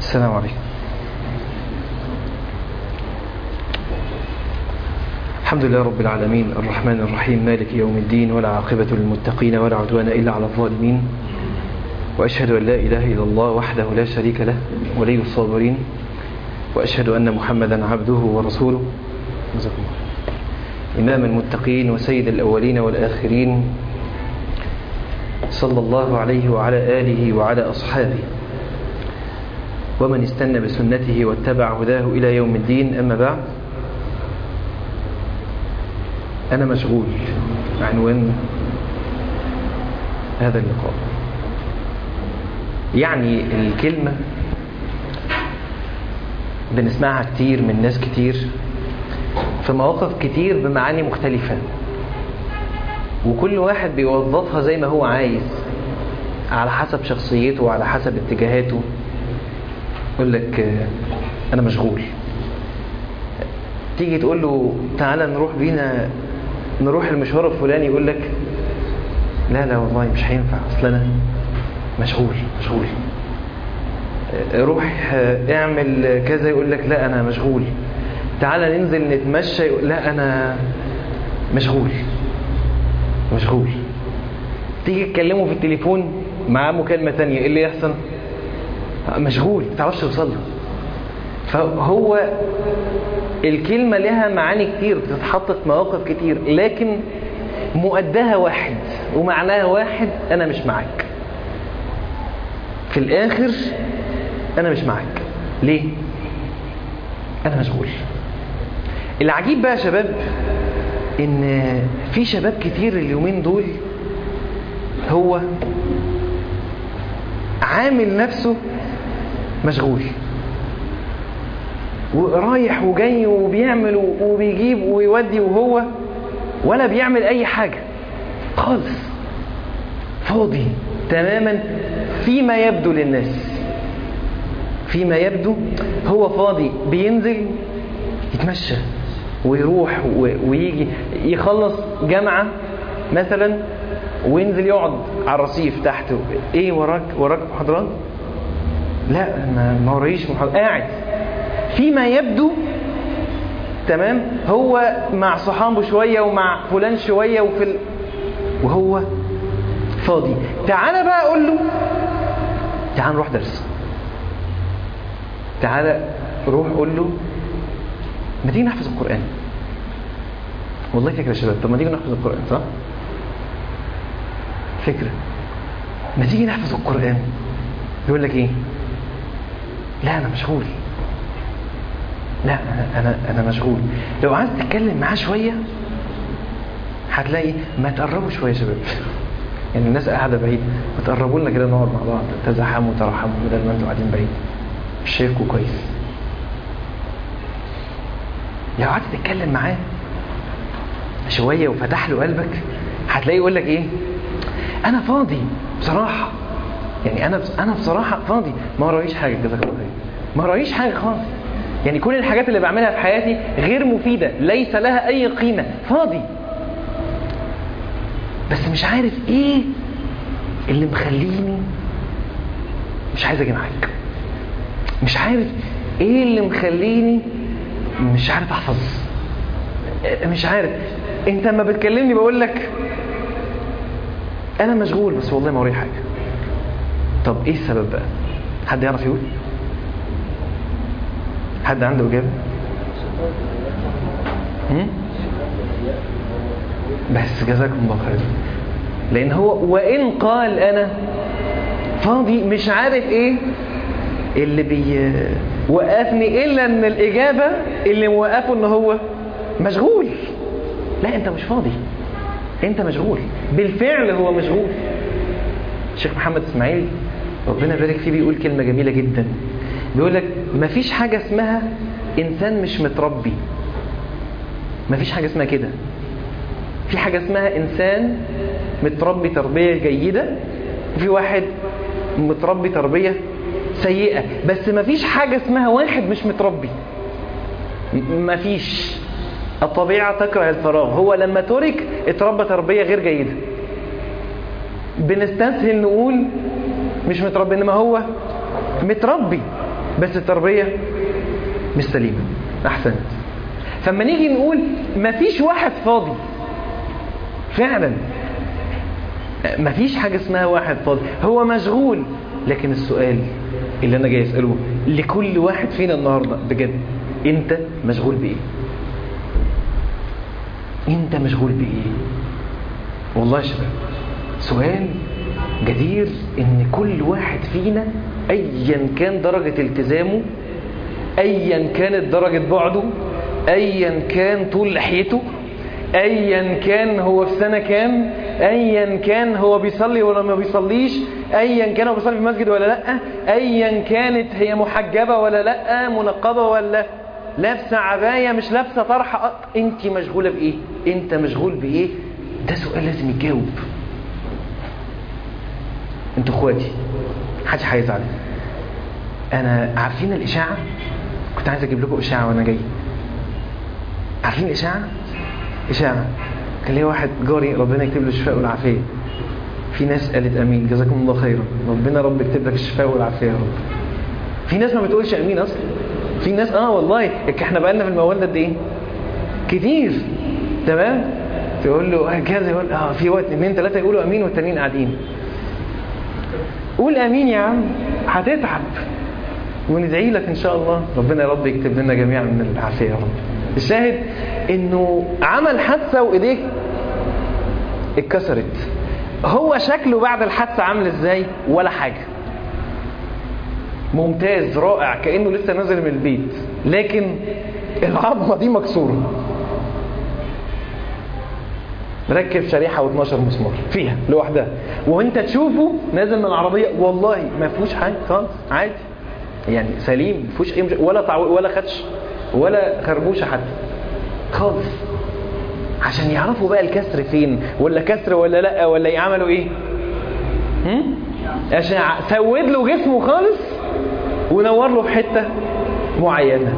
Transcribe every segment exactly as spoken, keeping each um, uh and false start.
السلام عليكم. الحمد لله رب العالمين الرحمن الرحيم مالك يوم الدين، ولا عاقبة للمتقين ولا عدوان إلا على الظالمين، وأشهد أن لا إله إلا الله وحده لا شريك له ولي الصابرين، وأشهد أن محمدا عبده ورسوله إمام المتقين وسيد الأولين والآخرين، صلى الله عليه وعلى آله وعلى أصحابه ومن استنى بسنته واتبع هداه إلى يوم الدين. أما بعد، أنا مشغول عنوان هذا اللقاء. يعني الكلمة بنسمعها كتير من ناس كتير في مواقف كتير بمعاني مختلفة، وكل واحد بيوظفها زي ما هو عايز على حسب شخصيته وعلى حسب اتجاهاته. يقول لك أنا مشغول، تيجي تقول له تعالى نروح بينا نروح المشوار الفلاني، يقول لك لا لا والله مش هينفع، أصل أنا مشغول مشغول. روح اعمل كذا، يقول لك لا أنا مشغول. تعالى ننزل نتمشى، يقول لا أنا مشغول مشغول. تيجي تكلمه في التليفون معاه مكالمة تانية، إيه اللي يحصل؟ مشغول، متعرفش توصل له. فهو الكلمة لها معاني كتير بتتحط في مواقف كتير، لكن مؤداها واحد ومعناها واحد: أنا مش معاك. في الآخر أنا مش معاك. ليه؟ أنا مشغول. العجيب بقى يا شباب إن في شباب كتير اليومين دول هو عامل نفسه مشغول، ورايح وجاي وبيعمل وبيجيب ويودي، وهو ولا بيعمل أي حاجة خالص، فاضي تماما فيما يبدو للناس. فيما يبدو هو فاضي، بينزل يتمشى ويروح ويجي، يخلص جامعة مثلا وينزل يقعد على الرصيف تحته. ايه وراك؟ وراك محاضرات؟ لا ما ورايش محاضرات. قاعد فيما يبدو تمام، هو مع صحابه شوية ومع فلان شوية وفي ال... وهو فاضي. تعالى بقى اقول له تعال نروح درس، تعالى روح قول له ما تيجي نحفظ القرآن. والله فكرة يا شباب، طب ما تيجي نحفظ القرآن، صح؟ فكرة، ما تيجي نحفظ القرآن. يقول لك ايه؟ لا انا مشغول، لا انا انا انا مشغول. لو عايز تتكلم معاه شوية هتلاقي ما تقربوا شوية يا شباب. يعني الناس قاعدة بعيد، ما تقربوا لنا كده نقعد مع بعض، تزحموا وترحموا بدل ما انتوا قاعدين بعيد، مش شايفكوا كويس. لو قعدت تتكلم معاه شوية وفتح له قلبك هتلاقيه يقول لك ايه؟ انا فاضي بصراحة، يعني انا انا بصراحة فاضي، ما ورايش حاجة، جزاك الله خير، ما ورايش حاجة خالص. يعني كل الحاجات اللي بعملها في حياتي غير مفيدة، ليس لها اي قيمة، فاضي. بس مش عارف ايه اللي مخليني مش عايز اجي معاك، مش عارف ايه اللي مخليني مش عارف احفظ، مش عارف. انت ما بتكلمني بقول لك انا مشغول، بس والله ما ورايا حاجه. طب ايه السبب بقى؟ حد يعرف يقول؟ حد عنده اجابه؟ هم؟ بس جزاكم الله خير. لان هو وان قال انا فاضي مش عارف ايه اللي بيوقفني الا ان الاجابه اللي موقفه ان هو مشغول. لا انت مش فاضي، انت مشغول بالفعل. هو مشغول. الشيخ محمد اسماعيل ربنا يبارك فيه بيقول كلمه جميله جدا، بيقول لك مفيش حاجه اسمها انسان مش متربي، مفيش حاجه اسمها كده. في حاجه اسمها انسان متربي تربيه جيده، وفي واحد متربي تربيه سيئه. بس مفيش حاجه اسمها واحد مش متربي، مفيش. الطبيعة تكره الفراغ. هو لما ترك اتربى تربية غير جيدة، بنستسهل نقول مش متربي، انما هو متربي. بس التربية مش سليمة. أحسنت. فما نيجي نقول مفيش واحد فاضي، فعلا مفيش حاجة اسمها واحد فاضي، هو مشغول. لكن السؤال اللي أنا جاي أسأله لكل واحد فينا النهاردة بجد، أنت مشغول بإيه؟ أنت مشغول بإيه؟ والله يا شباب سؤال جدير إن كل واحد فينا أيا كان درجة التزامه، أيا كانت درجة بعده، أيا كان طول لحيته، أيا كان هو في سنة كام، أيا كان هو بيصلي ولا ما بيصليش، أيا كان هو بيصلي في المسجد ولا لأ، أيا كانت هي محجبة ولا لأ، منقبة ولا لابسة عباية مش لابسة طرحة، أنت مشغولة بإيه؟ أنت مشغول بإيه؟ ده سؤال لازم يتجاوب. أنتوا إخواتي محدش هيزعل. أنا عارفين الإشاعة؟ كنت عايز أجيب لكم إشاعة وأنا جاي. عارفين الإشاعة؟ إشاعة كان ليه واحد جاري ربنا يكتب له الشفاء والعافية. في ناس قالت أمين، جزاكم الله خيرا، ربنا رب يكتب لك الشفاء والعافية يا رب. في ناس ما بتقولش أمين أصلا. في ناس آه والله إحنا بقالنا في الموال ده قد إيه؟ كتير. تمام؟ تقول له كذا، يقول آه في وقت اثنين ثلاثة يقولوا أمين والتانيين قاعدين. قول أمين يا عم، هتتعب وندعي لك إن شاء الله ربنا يا رب يكتب لنا جميعا من العافية يا رب. الشاهد إنه عمل حادثة وإيديه اتكسرت. هو شكله بعد الحادثة عامل إزاي؟ ولا حاجة، ممتاز رائع كأنه لسه نازل من البيت، لكن العظمة دي مكسورة. ركب شريحة واثناشر مسمار فيها لوحدها، وانت تشوفه نازل من العربية والله ما فيهوش حاجة خالص، عادي يعني سليم، ما فيهوش اي مش... ولا تعو... ولا خدش ولا خربوشة حتى خالص. عشان يعرفوا بقى الكسر فين، ولا كسر ولا لا، ولا يعملوا ايه؟ هم؟ عشان سود له جسمه خالص ونور له في حتة معينة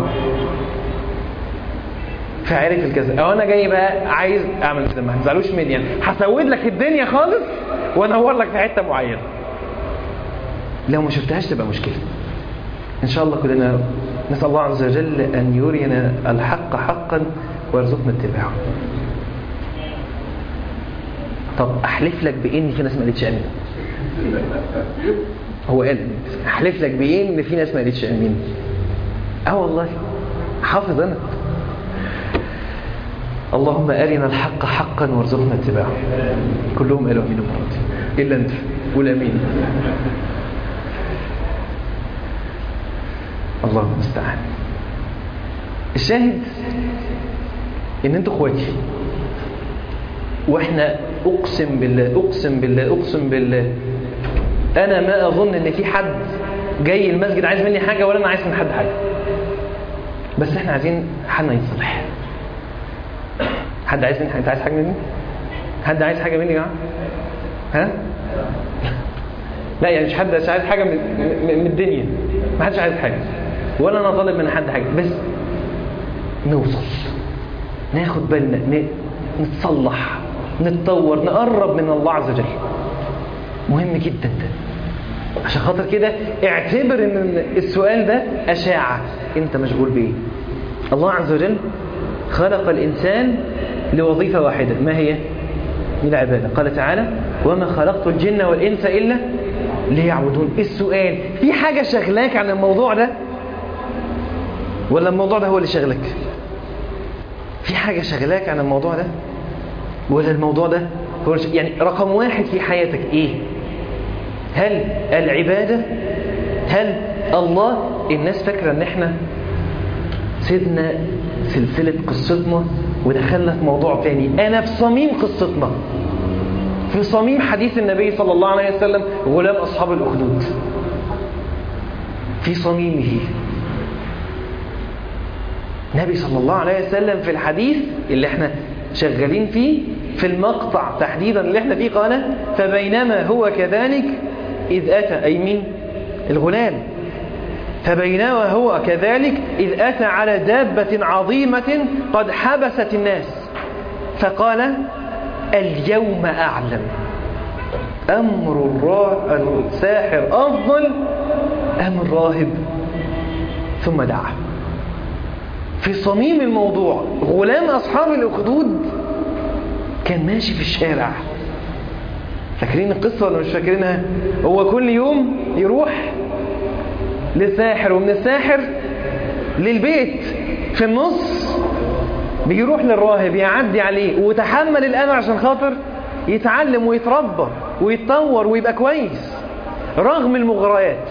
فعرف الكذا. او انا جاي بقى عايز اعمل كده، ما تزعلوش مني يعني، هسود لك الدنيا خالص وانور لك في حته معينه. لو ما شفتهاش تبقى مشكله. ان شاء الله كلنا نسال الله عز وجل ان يرينا الحق حقا ويرزقنا اتباعه. طب احلف لك بان في ناس ما قالتش امين. هو قال احلف لك بان في ناس ما قالتش امين. اه والله حافظ انا. اللهم أرنا الحق حقا وارزقنا اتباعه. كلهم قالوا أمين المرات إلا أنت قول أمين. الله المستعان. الشاهد إن أنتوا إخواتي، وإحنا أقسم بالله أقسم بالله أقسم بالله أنا ما أظن إن في حد جاي المسجد عايز مني حاجة ولا أنا عايز من حد حاجة، بس إحنا عايزين حالنا يتصلح. حد عايز مني حاجة؟ انت عايز حاجة مني؟ حد عايز حاجة مني يا جماعة؟ ها؟ لا يعني مش حد عايز حاجة من, من الدنيا، ما حدش عايز حاجة ولا انا طالب من حد حاجة، بس نوصل ناخد بالنا، نتصلح، نتطور، نقرب من الله عز وجل. مهم جدا ده. عشان خاطر كده اعتبر ان السؤال ده أشاعة. انت مشغول بايه؟ الله عز وجل خلق الإنسان لوظيفة واحدة، ما هي؟ العبادة. قال تعالى وما خلقت الجن والإنس إلا ليعبدون. السؤال في حاجة شغلاك عن الموضوع ده ولا الموضوع ده هو اللي شغلك؟ في حاجة شغلاك عن الموضوع ده ولا الموضوع ده هو اللي يعني رقم واحد في حياتك إيه؟ هل العبادة؟ هل الله؟ الناس فاكرة ان احنا سيدنا سلسلة قصتنا ودخلنا في موضوع تاني. أنا في صميم قصتنا، في صميم حديث النبي صلى الله عليه وسلم غلام أصحاب الأخدود، في صميمه. النبي صلى الله عليه وسلم في الحديث اللي احنا شغالين فيه، في المقطع تحديدا اللي احنا فيه، قال فبينما هو كذلك إذ أتى، أي مين؟ الغلام. فبينما هو كذلك إذ أتى على دابة عظيمة قد حبست الناس فقال اليوم أعلم أمر الساحر أفضل أم الراهب. ثم دعا. في صميم الموضوع غلام أصحاب الأخدود كان ماشي في الشارع. فاكرين القصة ولا مش فاكرينها؟ هو كل يوم يروح للساحر، ومن الساحر للبيت، في النص بيروح للراهب يعدي عليه وتحمل الأذى عشان خاطر يتعلم ويتربى ويتطور ويبقى كويس رغم المغريات،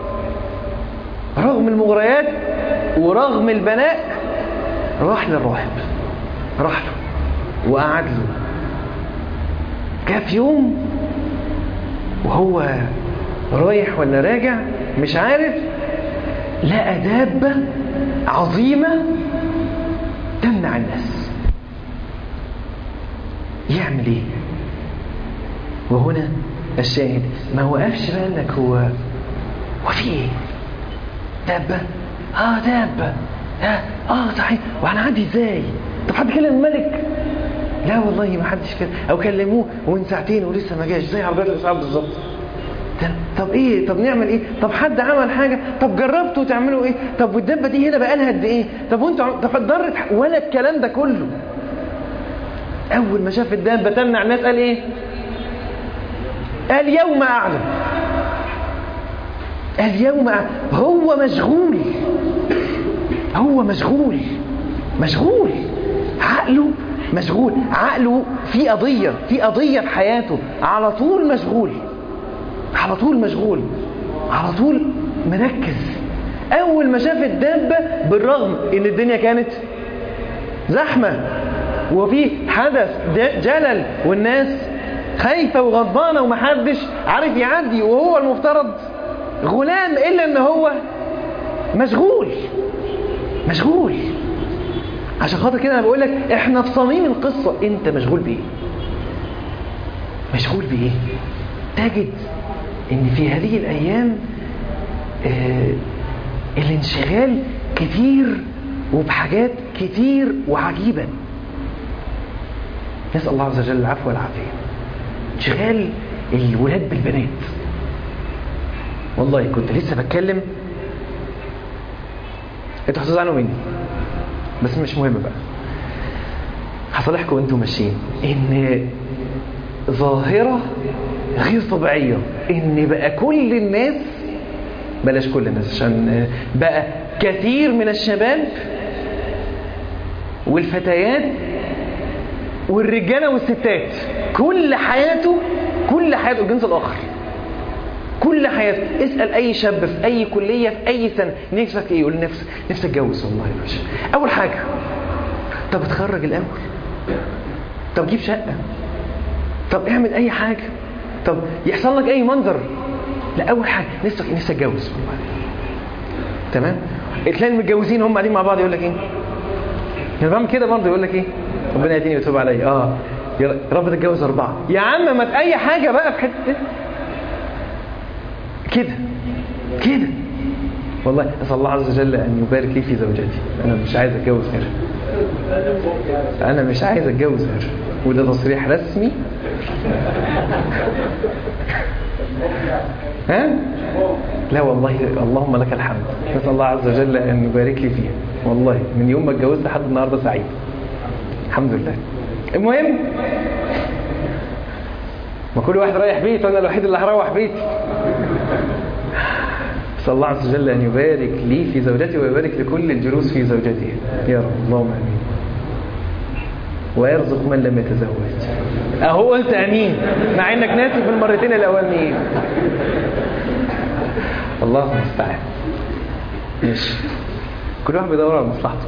رغم المغريات ورغم البلاء. راح للراهب، راح له وقعد له. جاء في يوم وهو رايح ولا راجع مش عارف، لقى دابة عظيمة تمنع الناس. يعمل ايه؟ وهنا الشاهد، ما وقفش بقى لك هو وفي ايه؟ دابة؟ اه دابة، اه, آه صحيح، وهنعدي ازاي؟ طب حد كلم الملك؟ لا والله ما حدش كلم، او كلموه ومن ساعتين ولسه ما جاش، زي عربيات الاسعاف بالظبط. طب ايه؟ طب نعمل ايه؟ طب حد عمل حاجه؟ طب جربتوا تعملوا ايه؟ طب والدبه دي هنا بقى لها قد ايه؟ طب وانتوا طب ضرت ولا الكلام ده كله؟ اول ما شاف الدابه تمنع الناس قال ايه؟ قال يوم اعلم، قال يوم أعلم. هو مشغول، هو مشغول مشغول عقله مشغول، عقله في قضيه، في قضيه في حياته، على طول مشغول، على طول مشغول، على طول مركز. أول ما شاف الدابة، بالرغم إن الدنيا كانت زحمة وفي حدث جلل والناس خايفة وغضبانة ومحدش عارف يعدي، وهو المفترض غلام، إلا إن هو مشغول مشغول. عشان خاطر كده أنا بقول لك إحنا في صميم القصة. أنت مشغول بإيه؟ مشغول بإيه؟ تجد إن في هذه الأيام آه الانشغال كتير وبحاجات كتير وعجيبة. نسأل الله عز وجل العفو والعافية. انشغال الولاد بالبنات. والله كنت لسه بتكلم، انتوا هتزعلوا مني بس مش مهم بقى، هصالحكم وانتوا ماشيين. ان ظاهرة غير طبيعية ان بقى كل الناس، بلاش كل الناس عشان بقى كثير من الشباب والفتيات والرجالة والستات كل حياته كل حياته الجنس الآخر، كل حياته. اسأل أي شاب في أي كلية في أي سنة نفسك إيه؟ يقول نفسك نفسك اتجوز. والله يا باشا أول حاجة، طب اتخرج الأول، طب جيب شقة، طب اعمل أي حاجة، طب يحصل لك أي منظر. لا أول حاجة نفسك نفسك اتجوز. والله تمام. اثنين متجوزين هم قاعدين مع بعض يقول لك إيه؟ أنا بعمل كده برضه يقول لك إيه؟ ربنا يهديني ويتوب علي. اه يا رب تتجوز أربعة يا عم، ما ت- أي حاجة بقى في حتة كده كده. والله أسأل الله عز وجل أن يبارك لي في زوجتي. أنا مش عايز أتجوز غيرها، أنا مش عايز أتجوز غيرها، وده تصريح رسمي. ها؟ لا والله اللهم لك الحمد. نسأل الله عز وجل أن يبارك لي فيها. والله من يوم ما اتجوزت لحد النهارده سعيد الحمد لله. المهم، ما كل واحد رايح بيت وانا الوحيد اللي هروح بيتي. نسأل الله عز وجل أن يبارك لي في زوجتي ويبارك لكل الجلوس في زوجتي يا رب، اللهم آمين. ويرزق من لم يتزوج. أهو قلت أمين مع إنك ناسي في المرتين الأولانيين. الله المستعان. ماشي، كل واحد بيدور على مصلحته.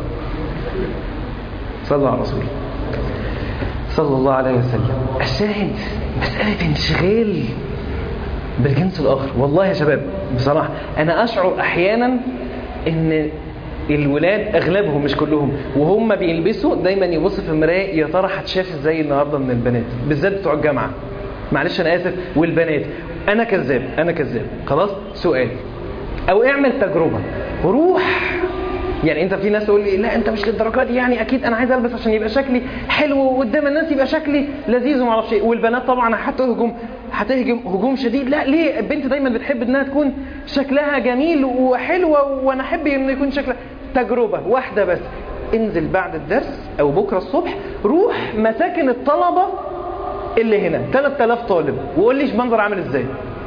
صلوا على رسوله صلى الله عليه وسلم. الشاهد مسألة انشغال بالجنس الآخر. والله يا شباب بصراحة أنا أشعر أحيانا إن الولاد أغلبهم مش كلهم وهم بيلبسوا دايما يبص في المراية يا ترى هتشاف ازاي النهاردة من البنات، بالذات بتوع الجامعة. معلش أنا آسف، والبنات أنا كذاب أنا كذاب خلاص. سؤال أو اعمل تجربة، روح. يعني انت في ناس تقول لي لا انت مش للدرجه دي، يعني اكيد انا عايز البس عشان يبقى شكلي حلو قدام الناس، يبقى شكلي لذيذ وما اعرفش ايه. والبنات طبعا هتهجم هتهجم هجوم شديد. لا، ليه؟ البنت دايما بتحب انها تكون شكلها جميل وحلوة، وانا احب انه يكون شكلها. تجربة واحدة بس، انزل بعد الدرس او بكرة الصبح، روح مساكن الطلبة اللي هنا ثلاثة آلاف طالب وقول ليش منظر عامل ازاي.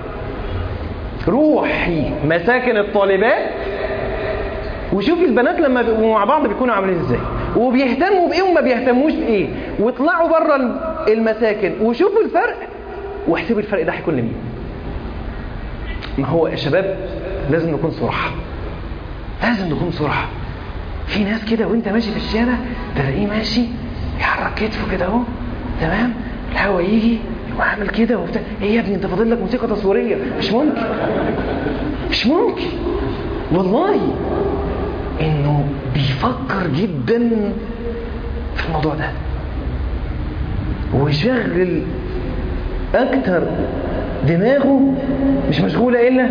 روحي مساكن الطالبات وشوفي البنات لما بيبقوا مع بعض بيكونوا عاملين ازاي، وبيهتموا بايه وما بيهتموش بايه، واطلعوا بره المساكن وشوفوا الفرق واحسبوا الفرق ده هيكون لمين. ما هو يا شباب لازم نكون صراحة، لازم نكون صراحة. في ناس كده وانت ماشي في الشارع تلاقيه ماشي يحرك كتفه كده اهو، تمام، الهوا يجي وعامل كده وبتاع. ايه يا ابني انت فاضل لك موسيقى تصويريه؟ مش ممكن، مش ممكن والله. انه بيفكر جدا في الموضوع ده ويشغل اكتر دماغه، مش مشغوله الا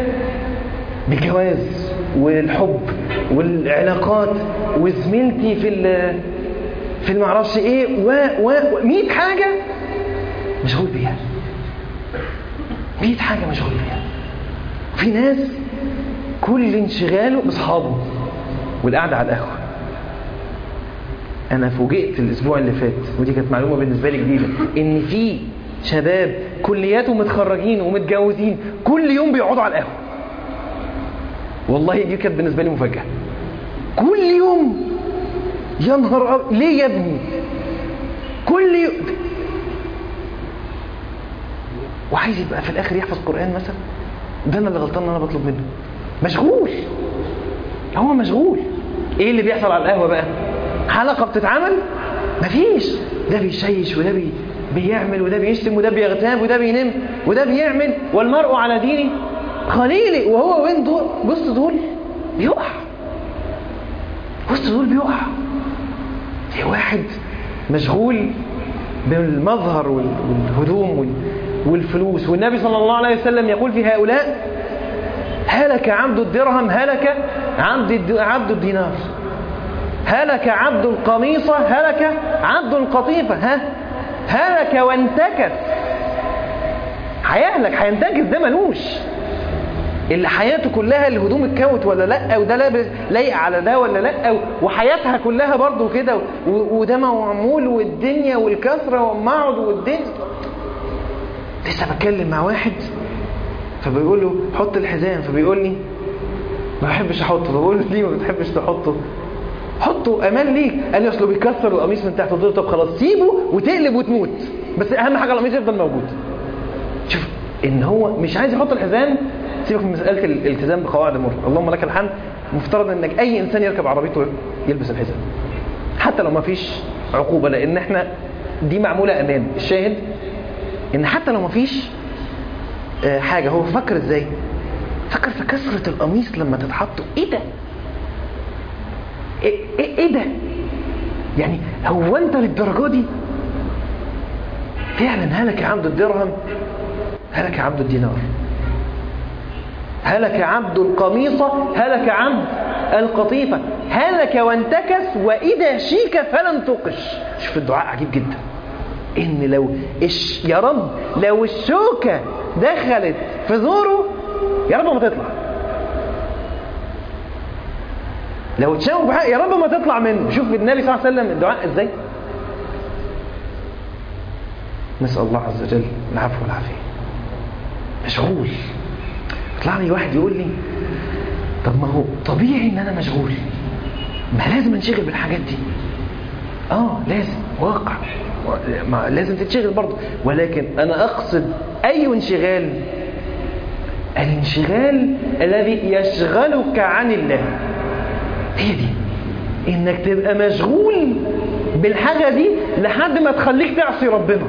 بالجواز والحب والعلاقات وزميلتي في في المعرفش ايه و و مية حاجه مشغول بيها، مية حاجه مشغول بيها. في ناس كل انشغاله باصحابه والقعده على القهوه. انا فوجئت الاسبوع اللي فات، ودي كانت معلومه بالنسبه لي جديده، ان في شباب كلياتهم متخرجين ومتجوزين كل يوم بيقعدوا على القهوه. والله دي كانت بالنسبه لي مفاجاه. كل يوم، يا نهار أب... ليه يا ابني كل يوم؟ وعايز يبقى في الاخر يحفظ قرآن مثلا. ده انا اللي غلطان ان انا بطلب منه. مشغول، هو مشغول. ايه اللي بيحصل على القهوه بقى؟ حلقه بتتعمل؟ مفيش. ده بيشيش وده بي... بيعمل وده بيشتم وده بيغتاب وده بينم وده بيعمل. والمرء على دين خليلي. وهو وين دول؟ بص دول بيقع، بص دول بيقع. في واحد مشغول بالمظهر والهدوم والفلوس. والنبي صلى الله عليه وسلم يقول في هؤلاء: هلك عبد الدرهم، هلك عبد عبد الدينار، هلك عبد القميصة، هلك عبد القطيفة، ها هلك وانتكس. هيهلك، هينتكس. ده ملوش اللي حياته كلها الهدوم الكوت ولا لا، وده لابس لايق على ده ولا لا، وحياتها كلها برضو كده، وده معمول والدنيا والكسرة والمعد والدنيا. لسه بتكلم مع واحد فبيقول له حط الحزام، فبيقول لي ما بحبش احطه. بقول له ليه ما بتحبش تحطه؟ حطه امان ليك. قال لي اصله بيكسر القميص من تحت. قلت له طب خلاص سيبه وتقلب وتموت، بس اهم حاجه القميص يفضل موجود. شوف ان هو مش عايز يحط الحزام. سيبك من مساله الالتزام بقواعد المرور، اللهم لك الحمد. مفترض انك اي انسان يركب عربيته يلبس الحزام حتى لو ما فيش عقوبه، لان احنا دي معموله امان. الشاهد ان حتى لو ما فيش حاجه، هو فكر ازاي؟ فكر في كسرة القميص لما تتحط. ايه ده؟ ايه, إيه, إيه ده؟ يعني هو انت للدرجه دي؟ فعلا هلك عبد الدرهم، هلك عبد الدينار، هلك عبد القميصة، هلك عبد القطيفة، هلك وانتكس، وإذا شيك فلن تقش. شوف الدعاء عجيب جدا. إن لو إش يا رب لو الشوكة دخلت في زوره يا رب ما تطلع، لو تشاوك بحق يا رب ما تطلع منه. شوف النبي صلى الله عليه وسلم الدعاء إزاي. نسأل الله عز وجل العفو والعافية. مشغول. يطلع لي واحد يقول لي طب ما هو طبيعي ان انا مشغول، ما لازم انشغل بالحاجات دي. اه لازم، واقع، ما لازم تتشغل برضه، ولكن انا اقصد اي انشغال؟ الانشغال الذي يشغلك عن الله. هي دي، انك تبقى مشغول بالحاجة دي لحد ما تخليك تعصي ربنا.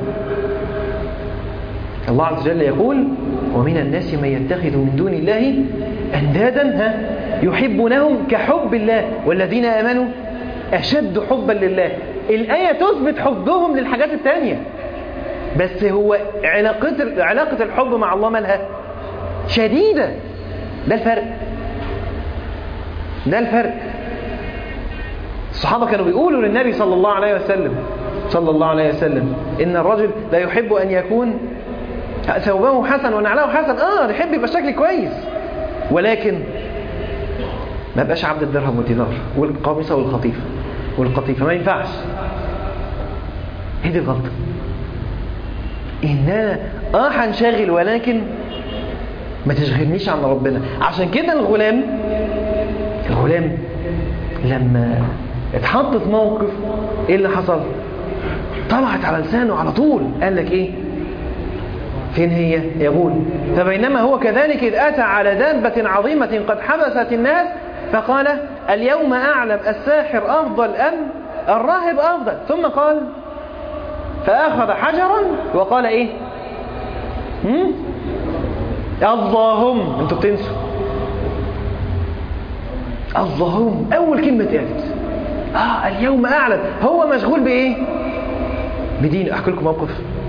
الله عز وجل يقول: ومن الناس من يتخذ من دون الله أندادا ها يحبونهم كحب الله والذين آمنوا أشد حبا لله. الآية تثبت حبهم للحاجات التانية، بس هو علاقة علاقة الحب مع الله مالها شديدة. ده الفرق، ده الفرق. الصحابة كانوا بيقولوا للنبي صلى الله عليه وسلم صلى الله عليه وسلم إن الرجل لا يحب أن يكون ثوبه حسن ونعله حسن، اه يحب يبقى شكلي كويس، ولكن ما بقاش عبد الدرهم والدينار والقميصة والخطيفة والقطيفة، ما ينفعش. هي دي الغلطة، ان انا اه هنشغل ولكن ما تشغلنيش عن ربنا. عشان كده الغلام الغلام لما اتحط في موقف، ايه اللي حصل؟ طلعت على لسانه على طول، قال لك ايه؟ فين هي؟ يقول: فبينما هو كذلك إذ أتى على دابة عظيمة قد حبست الناس فقال: اليوم أعلم الساحر أفضل أم الراهب أفضل. ثم قال: فأخذ حجرا وقال إيه؟ هم؟ اللهم، انتوا بتنسوا اللهم أول كلمة قالت آه اليوم أعلم. هو مشغول بإيه؟ بدين. أحكي لكم موقف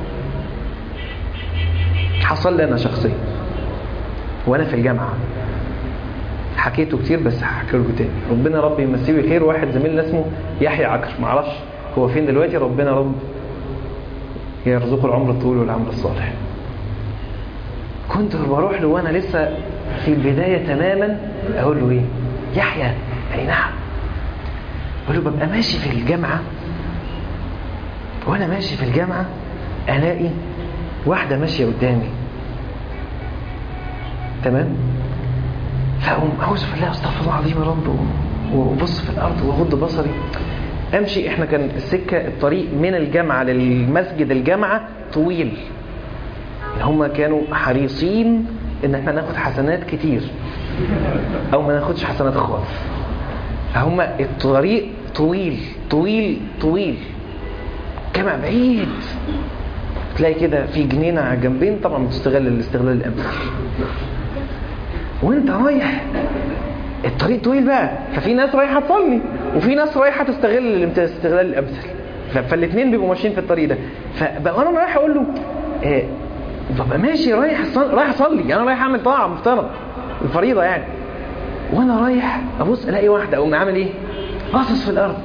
حصل لي أنا شخصيا وأنا في الجامعة، حكيته كتير بس هحكي لكم تاني. ربنا ربي يمسيه بالخير، واحد زميلنا اسمه يحيى عكر، معرفش هو فين دلوقتي، ربنا رب يرزقه العمر الطويل والعمل الصالح. كنت بروح له وأنا لسه في البداية تماما، أقول له إيه؟ يحيى. أي نعم. أقول له ببقى ماشي في الجامعة، وأنا ماشي في الجامعة ألاقي واحدة ماشية قدامي، تمام؟ فأقوم أعوذ بالله أستغفر الله العظيم يا رب، وأبص في الأرض وأغض بصري، أمشي. إحنا كان السكة الطريق من الجامعة للمسجد الجامعة طويل، هم كانوا حريصين إن إحنا ناخد حسنات كتير أو ما ناخدش حسنات خالص. هم الطريق طويل طويل طويل، جامع بعيد، تلاقي كده في جنينة على جنبين، طبعا بتستغل الاستغلال الأمثل. وانت رايح الطريق طويل بقى، ففي ناس رايحة تصلي وفي ناس رايحة تستغل الاستغلال الأمثل، فالاثنين بيبقوا ماشيين في الطريق ده. فبقى انا رايح اقول له آه ببقى ماشي رايح رايح اصلي، انا رايح اعمل طاعة مفترض الفريضة يعني، وانا رايح ابص الاقي واحدة اقوم عامل ايه؟ باصص في الارض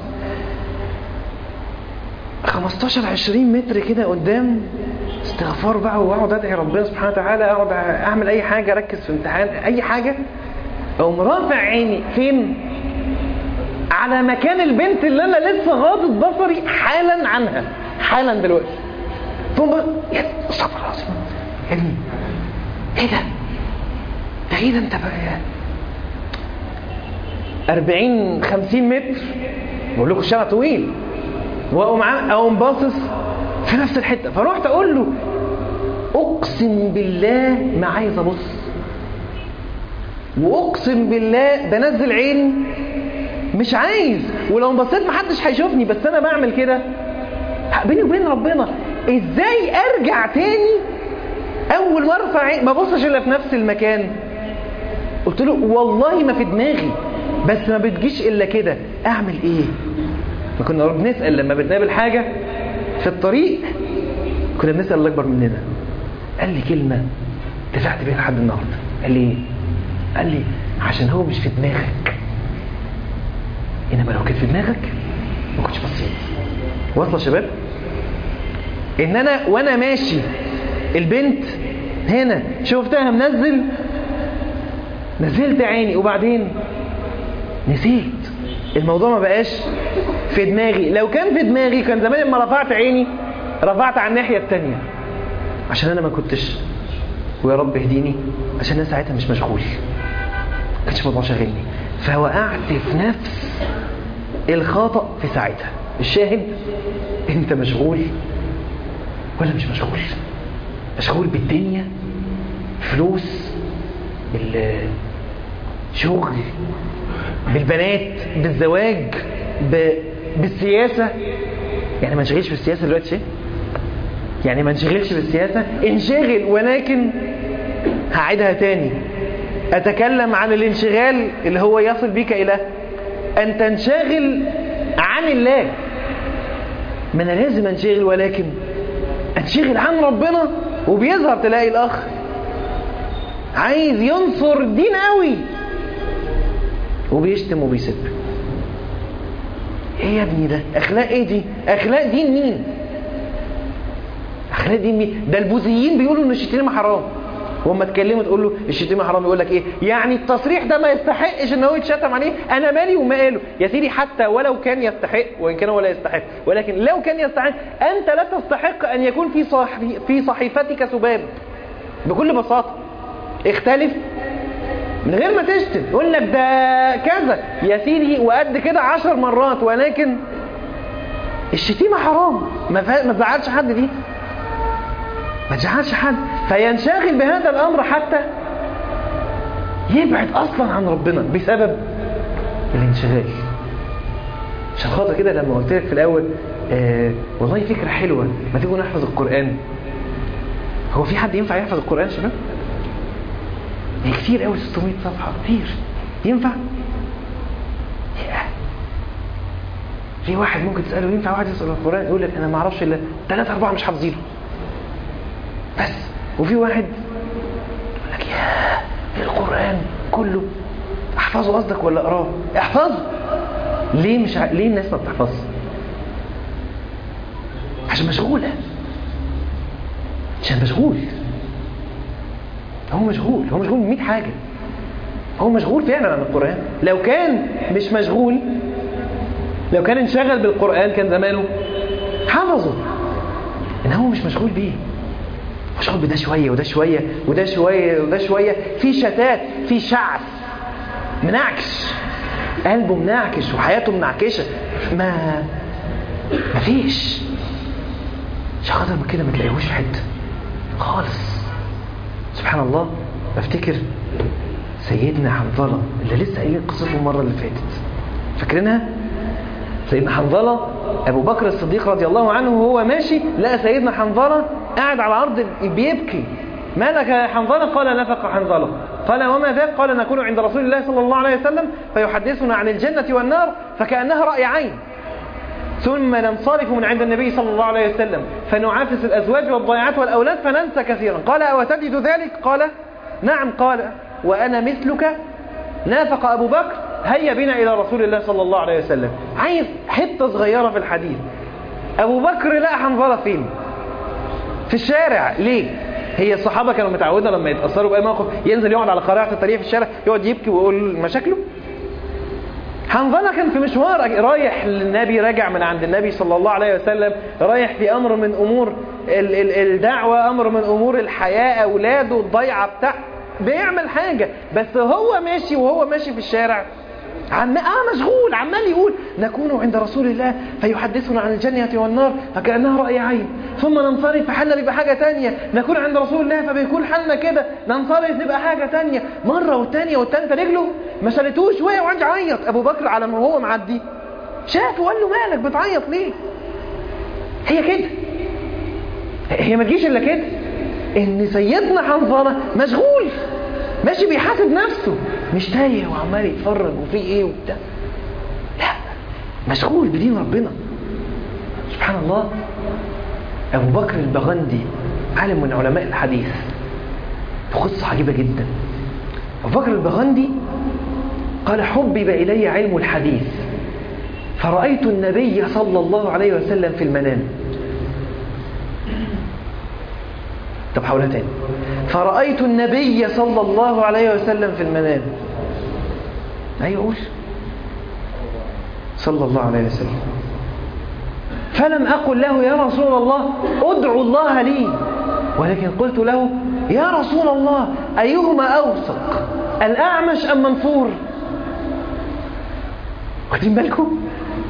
خمستاشر عشرين متر كده قدام، استغفار بقى، واقعد ادعي ربنا سبحانه وتعالى، اقعد اعمل اي حاجه، اركز في امتحان اي حاجه، اقوم رافع عيني فين؟ على مكان البنت اللي انا لسه غاضض بصري حالا عنها، حالا دلوقتي. ثم يا استغفر الله العظيم، يعني ايه ده؟ ده ايه ده؟ انت بقى أربعين خمسين متر، بقول لكم الشارع طويل، واقوم اقوم باصص في نفس الحته. فروحت اقول له اقسم بالله ما عايز ابص، واقسم بالله بنزل عيني مش عايز، ولو بصيت محدش هيشوفني، بس انا بعمل كده بيني وبين ربنا. ازاي ارجع تاني اول ما ارفع عيني ما ابصش الا في نفس المكان؟ قلت له والله ما في دماغي، بس ما بتجيش الا كده. اعمل ايه؟ ما كنا بنسال لما بنقابل حاجه في الطريق، كنا بنسال الله اكبر مننا. قال لي كلمه دفعت بيها لحد النهارده. قال لي ايه؟ قال لي عشان هو مش في دماغك، انما لو كانت في دماغك ما كنتش بصيت. واصله يا شباب؟ ان انا وانا ماشي البنت هنا شفتها منزل، نزلت عيني وبعدين نسيت الموضوع، ما بقاش في دماغي. لو كان في دماغي كان زمان لما رفعت عيني رفعت على الناحية التانية، عشان انا ما كنتش، ويا رب اهديني، عشان انا ساعتها مش مشغول، ما كانش موضوع شاغلني، فوقعت في نفس الخطأ في ساعتها. الشاهد، انت مشغول ولا مش مشغول؟ مشغول بالدنيا، فلوس، بالشغل، بالبنات، بالزواج، ب... بالسياسة. يعني ما نشغلش بالسياسة دلوقتي شيء، يعني ما نشغلش بالسياسة، انشغل. ولكن هعيدها تاني، أتكلم عن الانشغال اللي هو يصل بك إلى أن تنشغل عن الله. ما أنا لازم أنشغل، ولكن أنشغل عن ربنا. وبيظهر تلاقي الأخ عايز ينصر الدين قوي وبيشتم وبيسب. ايه يا ابني ده؟ اخلاق ايه دي؟ اخلاق دين مين؟ اخلاق اخلاق الدين مين؟ ده البوذيين بيقولوا ان الشتيمه حرام، وهم اتكلموا تقول له الشتيمه حرام يقول لك ايه؟ يعني التصريح ده ما يستحقش ان هو يتشتم عليه، انا مالي وما قاله يا سيدي. حتى ولو كان يستحق، وان كان ولا يستحق، ولكن لو كان يستحق انت لا تستحق ان يكون في صحف في صحيفتك سباب بكل بساطه. اختلف من غير ما تشتم، يقول لك ده كذا يا سيدي وقد كده عشر مرات، ولكن الشتيمه حرام، ما ما تزعلش حد دي، ما تزعلش حد، فينشغل بهذا الامر حتى يبعد اصلا عن ربنا بسبب الانشغال. عشان خاطر كده لما قلت لك في الاول آه والله فكره حلوه، ما تيجوا نحفظ القران. هو في حد ينفع يحفظ القران يا شباب؟ يعني كتير قوي ستمائة صفحه، كتير. ينفع؟ في واحد ممكن تساله ينفع واحد يسال القران يقول لك انا ما اعرفش الا ثلاثة أربعة مش حافظينه بس. وفي واحد يقول لك يا القرآن كله احفظه قصدك ولا اقراه؟ احفظه. ليه مش ع... ليه الناس ما بتحفظش؟ عشان مشغولة، عشان مشغول. هو مشغول، هو مشغول بمئة حاجة، هو مشغول فعلا عن القرآن. لو كان مش مشغول، لو كان انشغل بالقرآن كان زمانه حفظه، ان هو مش مشغول بيه، مشغول بده شوية وده شوية وده شوية وده شوية، في شتات، في شعث، منعكش، قلبه منعكش وحياته منعكشة، ما ما فيش شخص من كده ما تلاقيهوش في حتة خالص. سبحان الله. بفتكر سيدنا حنظلة اللي لسه قايلين قصته المرة اللي فاتت، فاكرينها؟ سيدنا حنظلة أبو بكر الصديق رضي الله عنه وهو ماشي لقى سيدنا حنظلة قاعد على الأرض بيبكي. ما لك يا حنظلة؟ قال نفق حنظلة. قال وما ذاك؟ قال نكون عند رسول الله صلى الله عليه وسلم فيحدثنا عن الجنة والنار فكأنها رأي عين، ثم ننصرف من عند النبي صلى الله عليه وسلم فنعافس الأزواج والضيعات والأولاد فننسى كثيرا. قال أو تجد ذلك؟ قال نعم. قال وأنا مثلك نافق أبو بكر هيا بنا إلى رسول الله صلى الله عليه وسلم. عايز حتة صغيرة في الحديث. أبو بكر لقى حنظلة فين؟ في الشارع. ليه؟ هي الصحابة كانوا متعودين لما يتأثروا بأي موقف ينزل يقعد على قارعة الطريق في الشارع يقعد يبكي ويقول مشاكله. حنظلة كان في مشوار رايح للنبي، راجع من عند النبي صلى الله عليه وسلم، رايح في أمر من أمور الدعوة، أمر من أمور الحياة، أولاده، الضيعة بتاع، بيعمل حاجة. بس هو ماشي وهو ماشي في الشارع عم... آه مشغول، عمال يقول نكون عند رسول الله فيحدثنا عن الجنة والنار فكأنها رأي عين، ثم ننصرف فحلنا نبقى حاجة تانية، نكون عند رسول الله فبيكون حالنا كده، ننصرف نبقى حاجة تانية، مرة والتانية والتالتة رجله ما شالتوش وقع وقعد يعيط. أبو بكر على ما هو معدي شافه وقال له مالك بتعيط ليه؟ هي كده، هي ما تجيش إلا كده، إن سيدنا حنظلة مشغول ماشي بيحاسب نفسه، مش تايه وعمال يتفرج وفي ايه وبتاع، لا مشغول بدين ربنا. سبحان الله. ابو بكر البغندي عالم من علماء الحديث، قصة عجيبة جدا. ابو بكر البغندي قال حبب الي علم الحديث فرأيت النبي صلى الله عليه وسلم في المنام. طب حولها تاني. فرأيت النبي صلى الله عليه وسلم في المنام. أيوة قول صلى الله عليه وسلم. فلم أقل له يا رسول الله أدعو الله لي، ولكن قلت له يا رسول الله أيهما أوثق الأعمش أم منفور؟ واخدين بالكم؟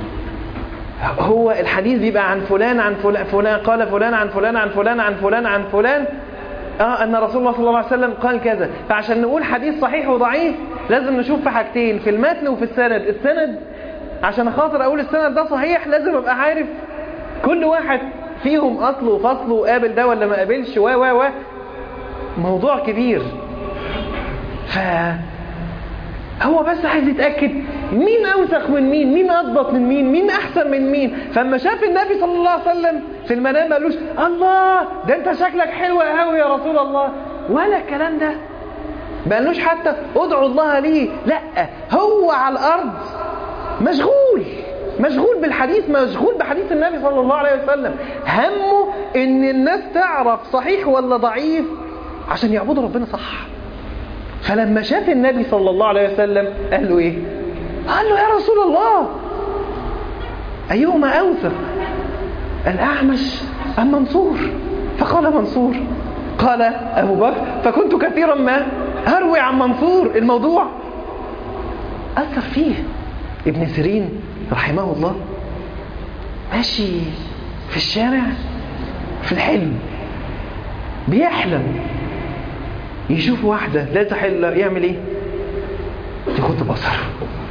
هو الحديث بيبقى عن فلان عن فلان, فلان قال فلان عن فلان عن فلان عن فلان عن فلان اه ان رسول الله صلى الله عليه وسلم قال كذا. فعشان نقول حديث صحيح وضعيف لازم نشوف في حاجتين، في المتن وفي السند. السند عشان خاطر اقول السند ده صحيح لازم ابقى عارف كل واحد فيهم اصله وفصله وقابل ده ولا ما قابلش و و و موضوع كبير. ف هو بس عايز يتأكد مين أوثق من مين، مين أضبط من مين، مين أحسن من مين. فلما شاف النبي صلى الله عليه وسلم في المنام ما قالوش الله ده أنت شكلك حلو قوي يا رسول الله، ولا الكلام ده. ما قالوش حتى ادعوا الله لي، لا هو على الأرض مشغول مشغول بالحديث، مشغول بحديث النبي صلى الله عليه وسلم، همه ان الناس تعرف صحيح ولا ضعيف عشان يعبدوا ربنا صح. فلما شاف النبي صلى الله عليه وسلم قال له ايه؟ قال له يا رسول الله ايهما اوثق، الاعمش ام منصور؟ فقال منصور. قال ابو بكر فكنت كثيرا ما اروي عن منصور. الموضوع اثر فيه. ابن سيرين رحمه الله ماشي في الشارع في الحلم، بيحلم يشوف واحدة لا تحل، يعمل ايه؟ يغض بصره.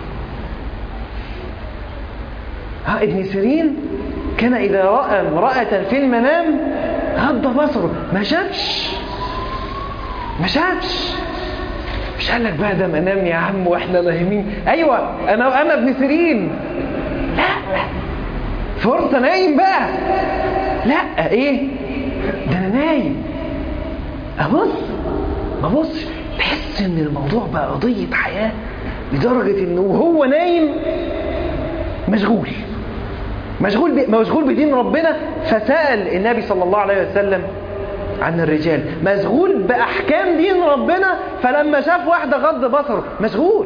ها ابن سيرين كان إذا رأى امرأة في المنام غض بصره، ما شافش ما شافش مش قال لك بقى ده منام يا عم واحنا نايمين. ايوه انا انا ابن سيرين، لا فرصة نايم بقى، لا ايه ده انا نايم ابص ما بصش. تحس ان الموضوع بقى قضية حياة لدرجة انه وهو نايم مشغول مشغول ب... مشغول بدين ربنا. فسأل النبي صلى الله عليه وسلم عن الرجال، مشغول بأحكام دين ربنا. فلما شاف واحدة غض بصره، مشغول.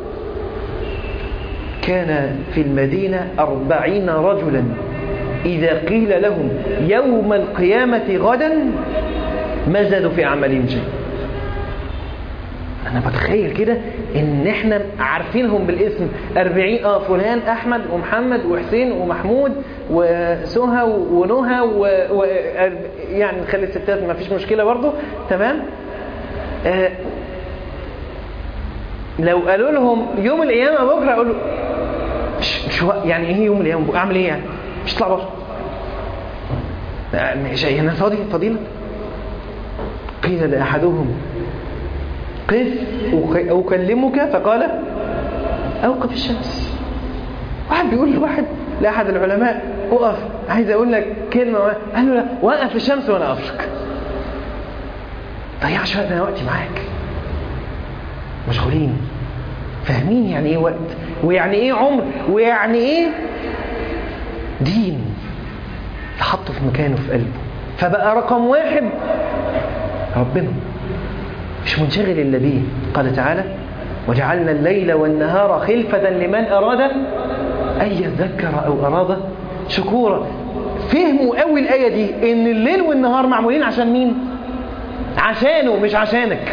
كان في المدينة أربعين رجلا إذا قيل لهم يوم القيامة غدا ما زادوا في أعمالهم شيء. أنا بتخيل كده إن إحنا عارفينهم بالاسم أربعين، آه فلان أحمد ومحمد وحسين ومحمود وسهى ونهى و... و... يعني نخلي الستات ما فيش مشكلة برضو، تمام. آه لو قالوا لهم يوم القيامة بكرة أقول له شو يعني إيه يوم القيامة بكرة؟ أعمل إيه يعني؟ مش طلع بره شيء هنا فاضي فضيلة. قيل لأحدهم قف أكلمك فقال أوقف الشمس. واحد بيقول لواحد لأحد العلماء أقف عايز أقول لك كلمة، قال له لا وقف الشمس وأنا أقفك. ضيع شوية أنا وقتي معاك. مشغولين فاهمين يعني إيه وقت ويعني إيه عمر ويعني إيه دين تحطه في مكانه في قلبه. فبقى رقم واحد ربنا، مش منشغل إلا بيه. قال تعالى وجعلنا الليل والنهار خلفة لمن أراد أن يذكر أو أراد شكورا. فهموا قوي الآية دي إن الليل والنهار معمولين عشان مين؟ عشانه مش عشانك.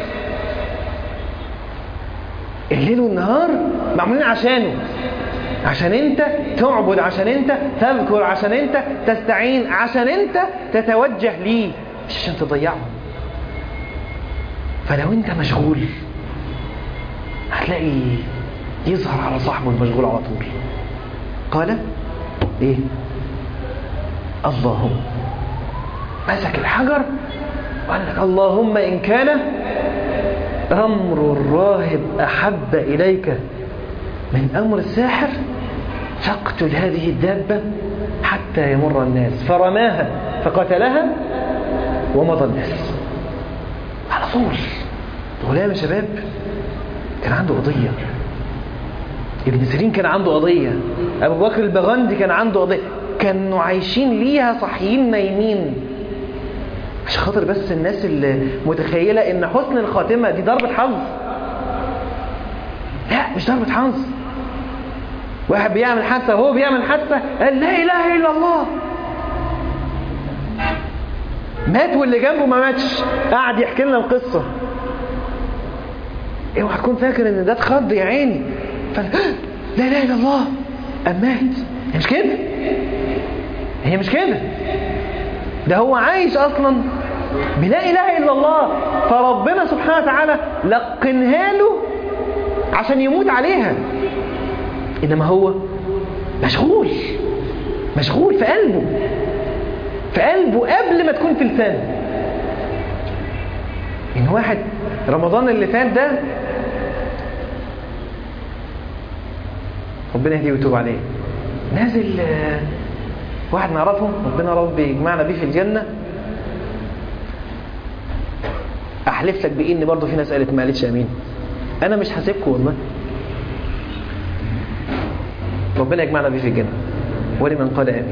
الليل والنهار معمولين عشانه، عشان انت تعبد، عشان انت تذكر، عشان انت تستعين، عشان انت تتوجه ليه، مش عشان تضيعه. فلو انت مشغول هتلاقي يظهر على صاحبه المشغول على طول. قال ايه؟ اللهم، مسك الحجر وقال لك اللهم ان كان امر الراهب احب اليك من امر الساحر فاقتل هذه الدابة حتى يمر الناس. فرماها فقتلها ومضى الناس على طول. غلام يا شباب كان عنده قضية، ابن سيرين كان عنده قضية، أبو بكر البغندي كان عنده قضية، كانوا عايشين ليها صحيين نايمين. عشان خاطر بس الناس اللي متخيلة ان حسن الخاتمة دي ضربة حظ، لا مش ضربة حظ. واحد بيعمل حادثة وهو بيعمل حادثة قال لا إله إلا الله، مات واللي جنبه ما ماتش، قاعد يحكي لنا القصة. اوعى تكون فاكر ان ده اتخض يا عيني ف... لا اله الا الله قام مات. هي مش كده، هي مش كده، ده هو عايش اصلا بلا اله الا الله، فربنا سبحانه وتعالى لقنها له عشان يموت عليها. انما هو مشغول مشغول في قلبه في قلبه قبل ما تكون في لسانه. ان واحد رمضان اللي فات ده ربنا يهديه ويتوب عليه، نازل واحد نعرفه ربنا رب يجمعنا بيه في الجنة. احلف لك بإن برضه في ناس قالت ما قالتش امين. انا مش حاسبكم والله، ربنا يجمعنا به في الجنة ولمن قال آمين.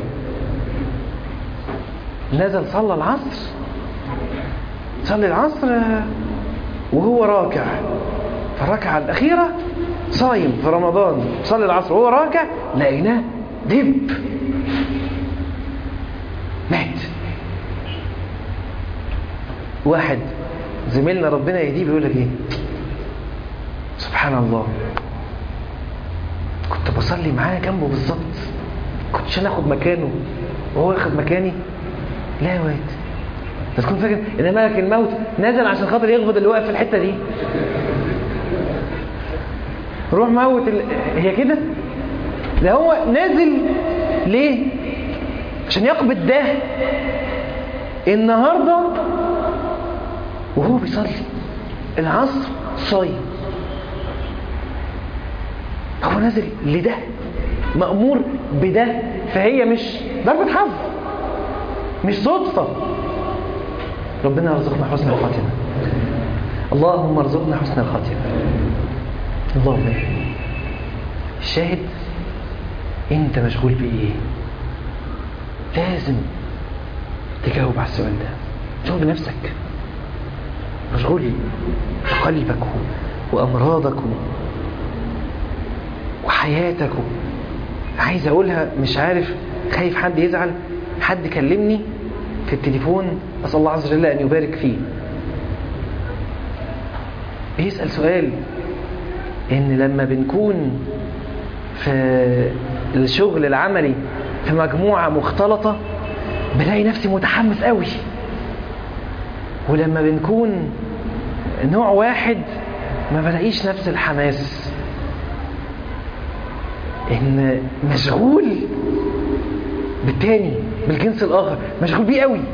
نزل صلى العصر، صلى العصر وهو راكع في الركعة الأخيرة، صايم في رمضان، صلى العصر وهو راكع، لقيناه دب مات. واحد زميلنا ربنا يهديه بيقول لك ايه، سبحان الله كنت بصلي معاه جنبه بالظبط، كنتش انا اخد مكانه وهو ياخد مكاني. لا يا واد، بس كنت فاكر ان ملك الموت نزل عشان خاطر يغفض اللي واقف في الحته دي، روح موت ال... هي كده؟ ده هو نازل ليه؟ عشان يقبض ده النهارده وهو بيصلي العصر صايم. هو نازل لده، مأمور بده، فهي مش ضربة حظ، مش صدفة. ربنا يرزقنا حسن الخاتمة، اللهم ارزقنا حسن الخاتمة، اللهم. الشاهد انت مشغول بايه؟ لازم تجاوب على السؤال ده. مشغول بنفسك، مشغول بقلبك وامراضك وحياتك. عايز اقولها مش عارف، خايف حد يزعل. حد كلمني في التليفون، اسال الله عز وجل ان يبارك فيه، بيسأل سؤال ان لما بنكون في الشغل العملي في مجموعة مختلطة بلاقي نفسي متحمس قوي، ولما بنكون نوع واحد ما بلاقيش نفس الحماس. ان مشغول بالتاني، بالجنس الاخر، مشغول بيه قوي.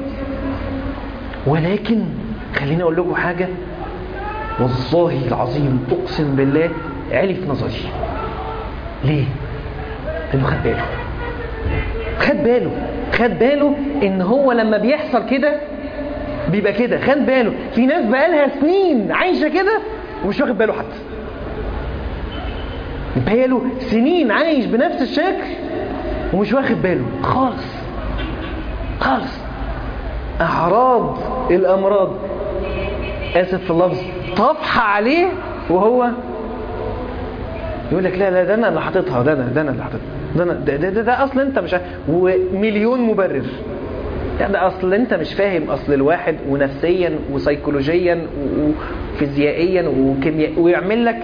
ولكن خليني اقول لكم حاجة، والله العظيم اقسم بالله علي في نظري. ليه؟ لانه خد باله خد باله خد باله ان هو لما بيحصل كده بيبقى كده. خد باله في ناس بقالها سنين عايشة كده ومش واخد باله حتى، بقاله سنين عايش بنفس الشكل ومش واخد باله خالص خالص. اعراض الامراض، اسف في اللفظ، طفحة عليه وهو يقول لك لا لا ده انا اللي حاططها، ده انا ده انا اللي حاططها، ده انا ده ده, ده, ده اصل انت مش، ومليون مبرر. يعني ده اصل انت مش فاهم اصل الواحد، ونفسيا وسيكولوجيا وفيزيائيا وكيمياء، ويعمل لك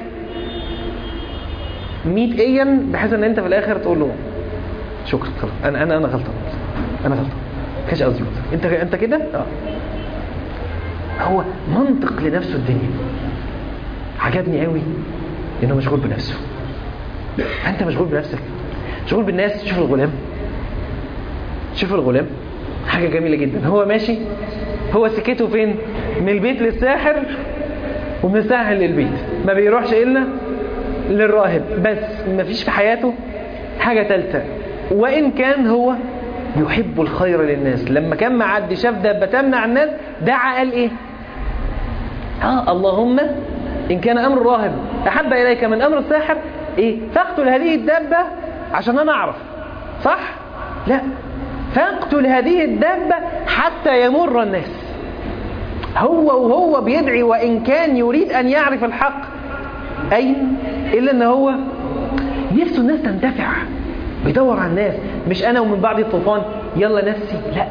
ميتئيا بحيث ان انت في الاخر تقول له شكرا خلاص، انا انا انا غلطان، انا غلطان، كاش قصدي، انت انت كده. اه هو منطق لنفسه الدنيا. عجبني قوي انه مشغول بنفسه. انت مشغول بنفسك، مشغول بالناس. شوف الغلام، شوف الغلام حاجة جميلة جدا. هو ماشي، هو سكته فين؟ من البيت للساحر ومن الساحر للبيت، ما بيروحش إلا للراهب. بس ما فيش في حياته حاجة تالتة. وإن كان هو يحب الخير للناس، لما كان معدي شاف دابة تمنع الناس دعا قال إيه؟ آه اللهم إن كان أمر الراهب أحب إليك من أمر الساحر إيه؟ فاقتل هذه الدابة عشان أنا أعرف. صح؟ لا، فاقتل هذه الدابة حتى يمر الناس. هو وهو بيدعي وإن كان يريد أن يعرف الحق أين، إلا أن هو نفسه الناس تنتفع، بيدور على الناس، مش أنا ومن بعد الطوفان يلا نفسي. لا،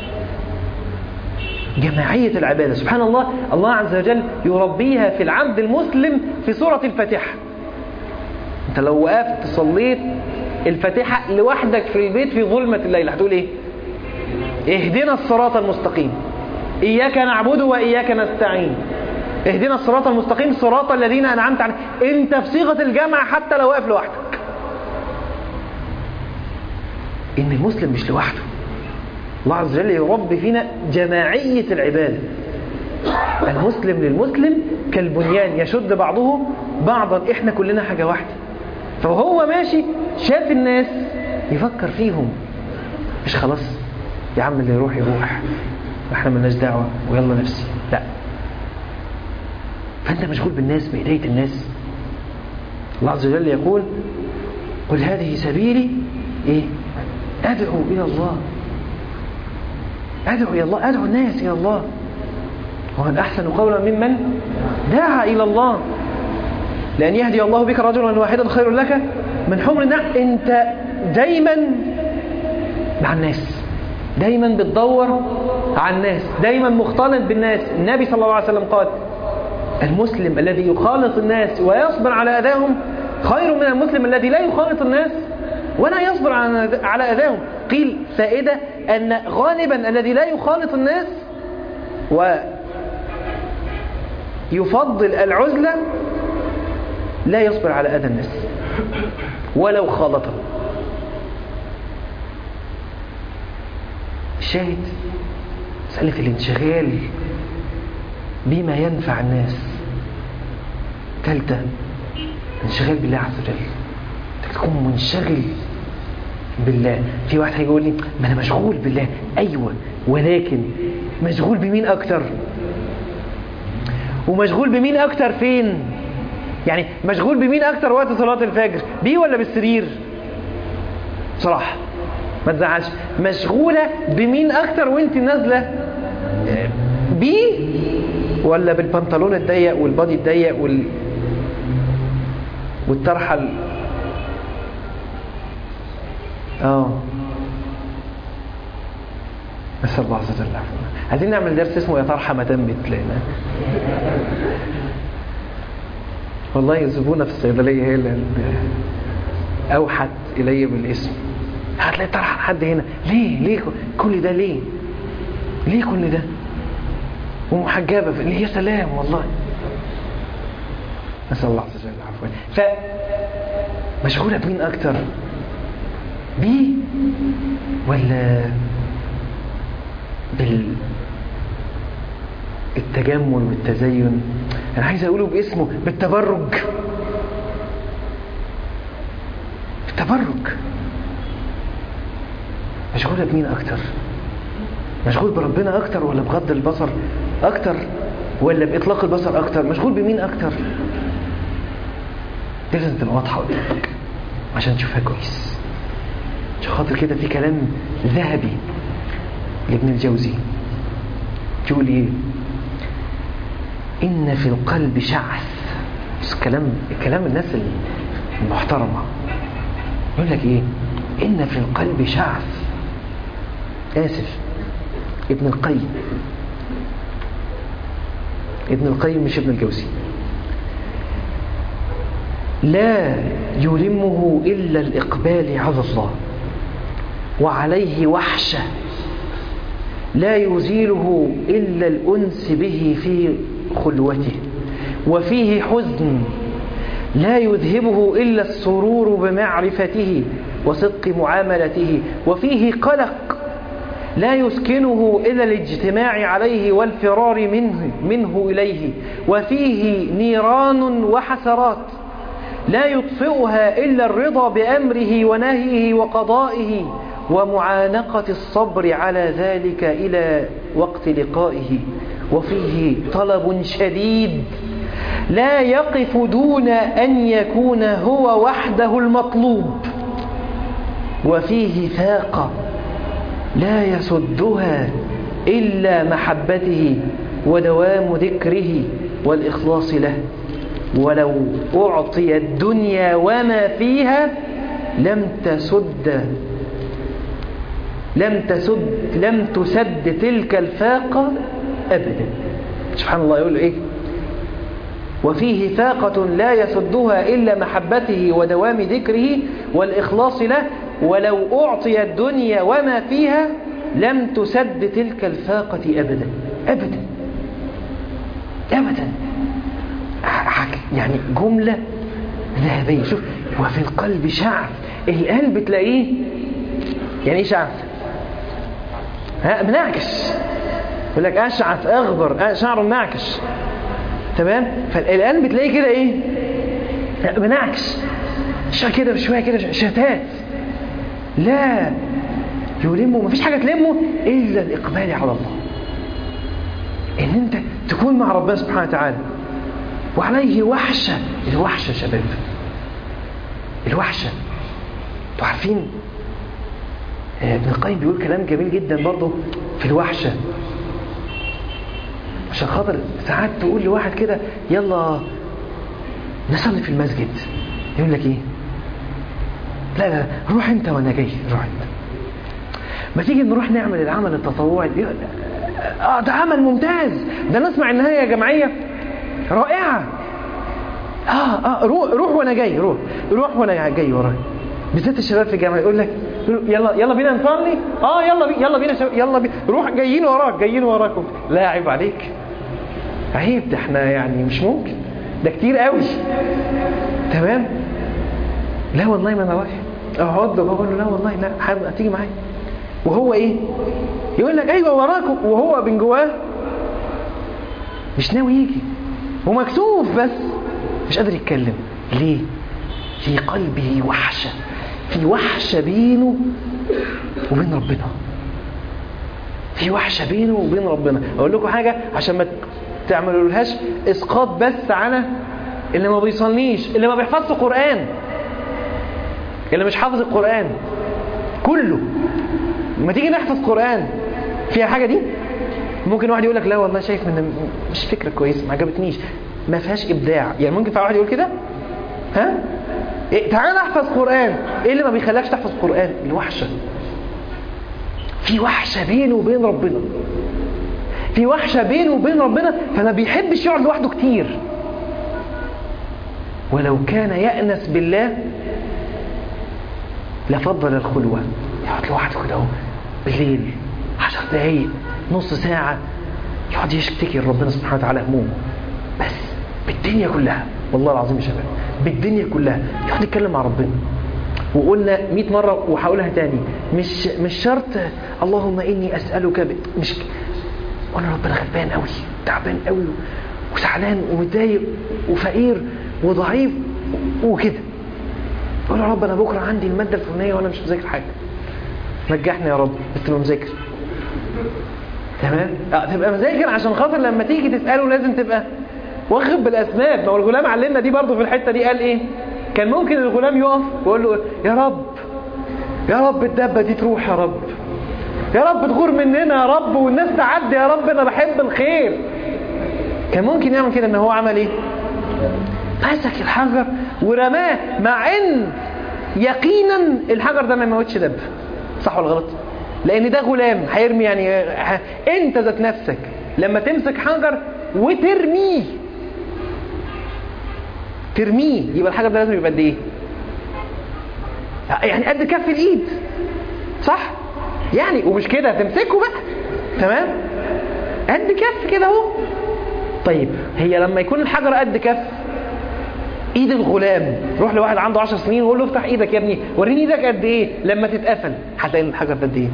جماعية العبادة. سبحان الله، الله عز وجل يربيها في العبد المسلم في سورة الفاتحة. انت لو وقفت صليت الفاتحة لوحدك في البيت في ظلمة الليل هتقول ايه؟ اهدنا الصراط المستقيم، اياك نعبد واياك نستعين، اهدنا الصراط المستقيم صراط الذين انعمت عليهم. انت في صيغة الجمع حتى لو واقف لوحدك. ان المسلم مش لوحده. الله عز وجل يربي فينا جماعية العبادة. المسلم للمسلم كالبنيان يشد بعضه بعضا، احنا كلنا حاجة واحدة. فهو ماشي شاف الناس يفكر فيهم، مش خلاص يا عم اللي يروح يروح احنا ملناش دعوة ويلا نفسي. لا، فانت مشغول بالناس، بهداية الناس. الله عز وجل يقول قل هذه سبيلي إيه؟ أدعو إلى الله، أدعو إلى الله، أدعو الناس إلى الله. ومن أحسن قولا ممن دعا إلى الله. لأن يهدي الله بك رجلا واحدا خير لك من حمر النعم. أنت دايما مع الناس، دايما بتدور على الناس، دايما مختلط بالناس. النبي صلى الله عليه وسلم قال المسلم الذي يخالط الناس ويصبر على أذاهم خير من المسلم الذي لا يخالط الناس ولا يصبر على أذاهم. قيل فائدة أن غالبا الذي لا يخالط الناس ويفضل العزلة لا يصبر على أذى الناس ولو خالطه. الشاهد مسألة الانشغال بما ينفع الناس. ثالثة انشغال بالله عز وجل. انك تكون منشغل بالله. في واحد هيقول لي ما انا مشغول بالله. ايوه، ولكن مشغول بمين اكتر؟ ومشغول بمين اكتر فين؟ يعني مشغول بمين اكتر وقت صلاة الفجر؟ بيه ولا بالسرير؟ صراحة ما تزعلش. مشغولة بمين اكتر وانت نازلة؟ بيه ولا بالبنطلون الضيق والبادي الضيق وال... والطرحة ال... اه نسأل الله عز وجل العفو. عايزين نعمل درس اسمه يا طرحة ما تنبت لنا. والله الزبونة في الصيدلية هي اللي أوحت إلي بالاسم. هتلاقي طرحة حد هنا. ليه ليه كل ده؟ ليه ليه كل ده؟ ومحجبة في... يا سلام والله. نسأل الله عز وجل العفو. فمشغولة بمين أكتر؟ بيه ولا بالتجمل والتزين؟ أنا عايز أقوله باسمه، بالتبرج. بالتبرج. مشغولة بمين أكتر؟ مشغول بربنا أكتر ولا بغض البصر أكتر ولا بإطلاق البصر أكتر؟ مشغول بمين أكتر؟ لازم تبقى واضحة قدامك عشان تشوفها كويس. عشان خاطر كده في كلام ذهبي لابن الجوزي تقول إيه؟ إن في القلب شعث. بس كلام كلام الناس المحترمة. يقول لك إيه؟ إن في القلب شعث. آسف، ابن القيم. ابن القيم مش ابن الجوزي. لا يلمه إلا الإقبال على الله، وعليه وحشة لا يزيله إلا الأنس به في خلوته، وفيه حزن لا يذهبه إلا السرور بمعرفته وصدق معاملته، وفيه قلق لا يسكنه إلا الاجتماع عليه والفرار منه, منه إليه، وفيه نيران وحسرات لا يطفئها إلا الرضا بأمره ونهيه وقضائه ومعانقة الصبر على ذلك إلى وقت لقائه، وفيه طلب شديد لا يقف دون أن يكون هو وحده المطلوب، وفيه ثاقة لا يسدها إلا محبته ودوام ذكره والإخلاص له، ولو أعطي الدنيا وما فيها لم تسد لم تسد لم تسد تلك الفاقة أبدا. سبحان الله. يقول إيه؟ وفيه فاقة لا يسدها إلا محبته ودوام ذكره والإخلاص له، ولو أعطي الدنيا وما فيها لم تسد تلك الفاقة أبدا أبدا أبدا. يعني جملة ذهبية. شوف، وفي القلب شعث. القلب تلاقيه يعني ايه شعث؟ ها، منعكش. يقول لك أشعث أغبر، شعره منعكش. تمام؟ فالقلب تلاقيه كده ايه؟ منعكش، شوية كده بشوية كده، شتات لا يلمه. مفيش حاجة تلمه إلا الإقبال على الله، إن أنت تكون مع ربنا سبحانه وتعالى. وعليه وحشة. الوحشة شباب، الوحشة انتوا عارفين ابن القيم بيقول كلام جميل جدا برضه في الوحشة، عشان خاطر ساعات تقول لواحد كده يلا نصلي في المسجد، يقول لك ايه؟ لا لا روح انت وانا جاي، روح انت. ما تيجي نروح نعمل العمل التطوعي. اه ده عمل ممتاز، ده نسمع ان هي جمعية رائعة. اه اه روح روح وانا جاي، روح روح وانا جاي وراي. بالذات الشباب في الجامعة يقول لك يلا يلا بينا نصلي. اه يلا بي يلا بينا شباب يلا بينا روح، جايين وراك جايين وراكم. لا عيب عليك، عيب، ده احنا يعني مش ممكن، ده كتير قوي. تمام؟ لا والله ما انا رايح. اقعد له واقول له لا والله لا حابب هتيجي معايا. وهو ايه؟ يقول لك ايوه وراكم، وهو من جواه مش ناوي يجي، ومكسوف بس مش قادر يتكلم. ليه؟ في قلبه وحشة، في وحشة بينه وبين ربنا، في وحشة بينه وبين ربنا. أقول لكم حاجة عشان ما تعملوا لهاش إسقاط بس على اللي ما بيصليش، اللي ما بيحفظش القرآن، اللي مش حافظ القرآن كله. ما تيجي نحفظ قرآن فيها حاجة دي؟ ممكن واحد يقول لك لا والله شايف من مش فكرة كويسة، ما عجبتنيش، ما فيهاش إبداع. يعني ممكن واحد يقول كده؟ ها؟ إيه تعال احفظ قرآن. ايه اللي ما بيخليكش تحفظ قرآن؟ الوحشة. في وحشة بينه وبين ربنا، في وحشة بينه وبين ربنا، فما بيحبش يقعد لوحده كتير. ولو كان يأنس بالله لفضل الخلوة. يقعد لوحده كده بالليل عشر دقايق نص ساعة، يقعد يشتكي لربنا سبحانه وتعالى همومه بس بالدنيا كلها. والله العظيم يا شباب بالدنيا كلها يقعد يتكلم مع ربنا. وقلنا مئة مرة وهقولها تاني، مش مش شرط اللهم إني أسألك ب... مش وانا ربنا غلبان قوي، تعبان قوي وزعلان ومتضايق وفقير وضعيف وكده، قول يا رب انا بكره عندي الماده الفلانيه وانا مش مذاكر حاجه، نجحني يا رب بس تبقى مذاكر. تمام؟ اه تبقى مذاكر عشان خاطر لما تيجي تساله لازم تبقى واخد بالاسباب. ما هو الغلام علمنا دي برضه في الحته دي، قال ايه؟ كان ممكن الغلام يقف ويقول له يا رب يا رب الدبه دي تروح، يا رب يا رب تغور مننا يا رب، والناس تعدي يا رب، انا بحب الخير. كان ممكن يعمل كده. ان هو عمل ايه؟ مسك الحجر ورماه، مع ان يقينا الحجر ده ما يموتش دب. صح ولا غلط؟ لان ده غلام هيرمي. يعني انت ذات نفسك لما تمسك حجر وترميه ترميه يبقى الحجر ده لازم يبقى قد ايه؟ يعني قد كف الايد، صح؟ يعني ومش كده تمسكه بقى، تمام؟ قد كف كده اهو. طيب هي لما يكون الحجر قد كف ايد الغلام، روح لواحد عنده عشر سنين وقول له افتح ايدك يا ابني وريني ايدك قد ايه، لما تتقفل هتلاقي الحجر ده قد ايه؟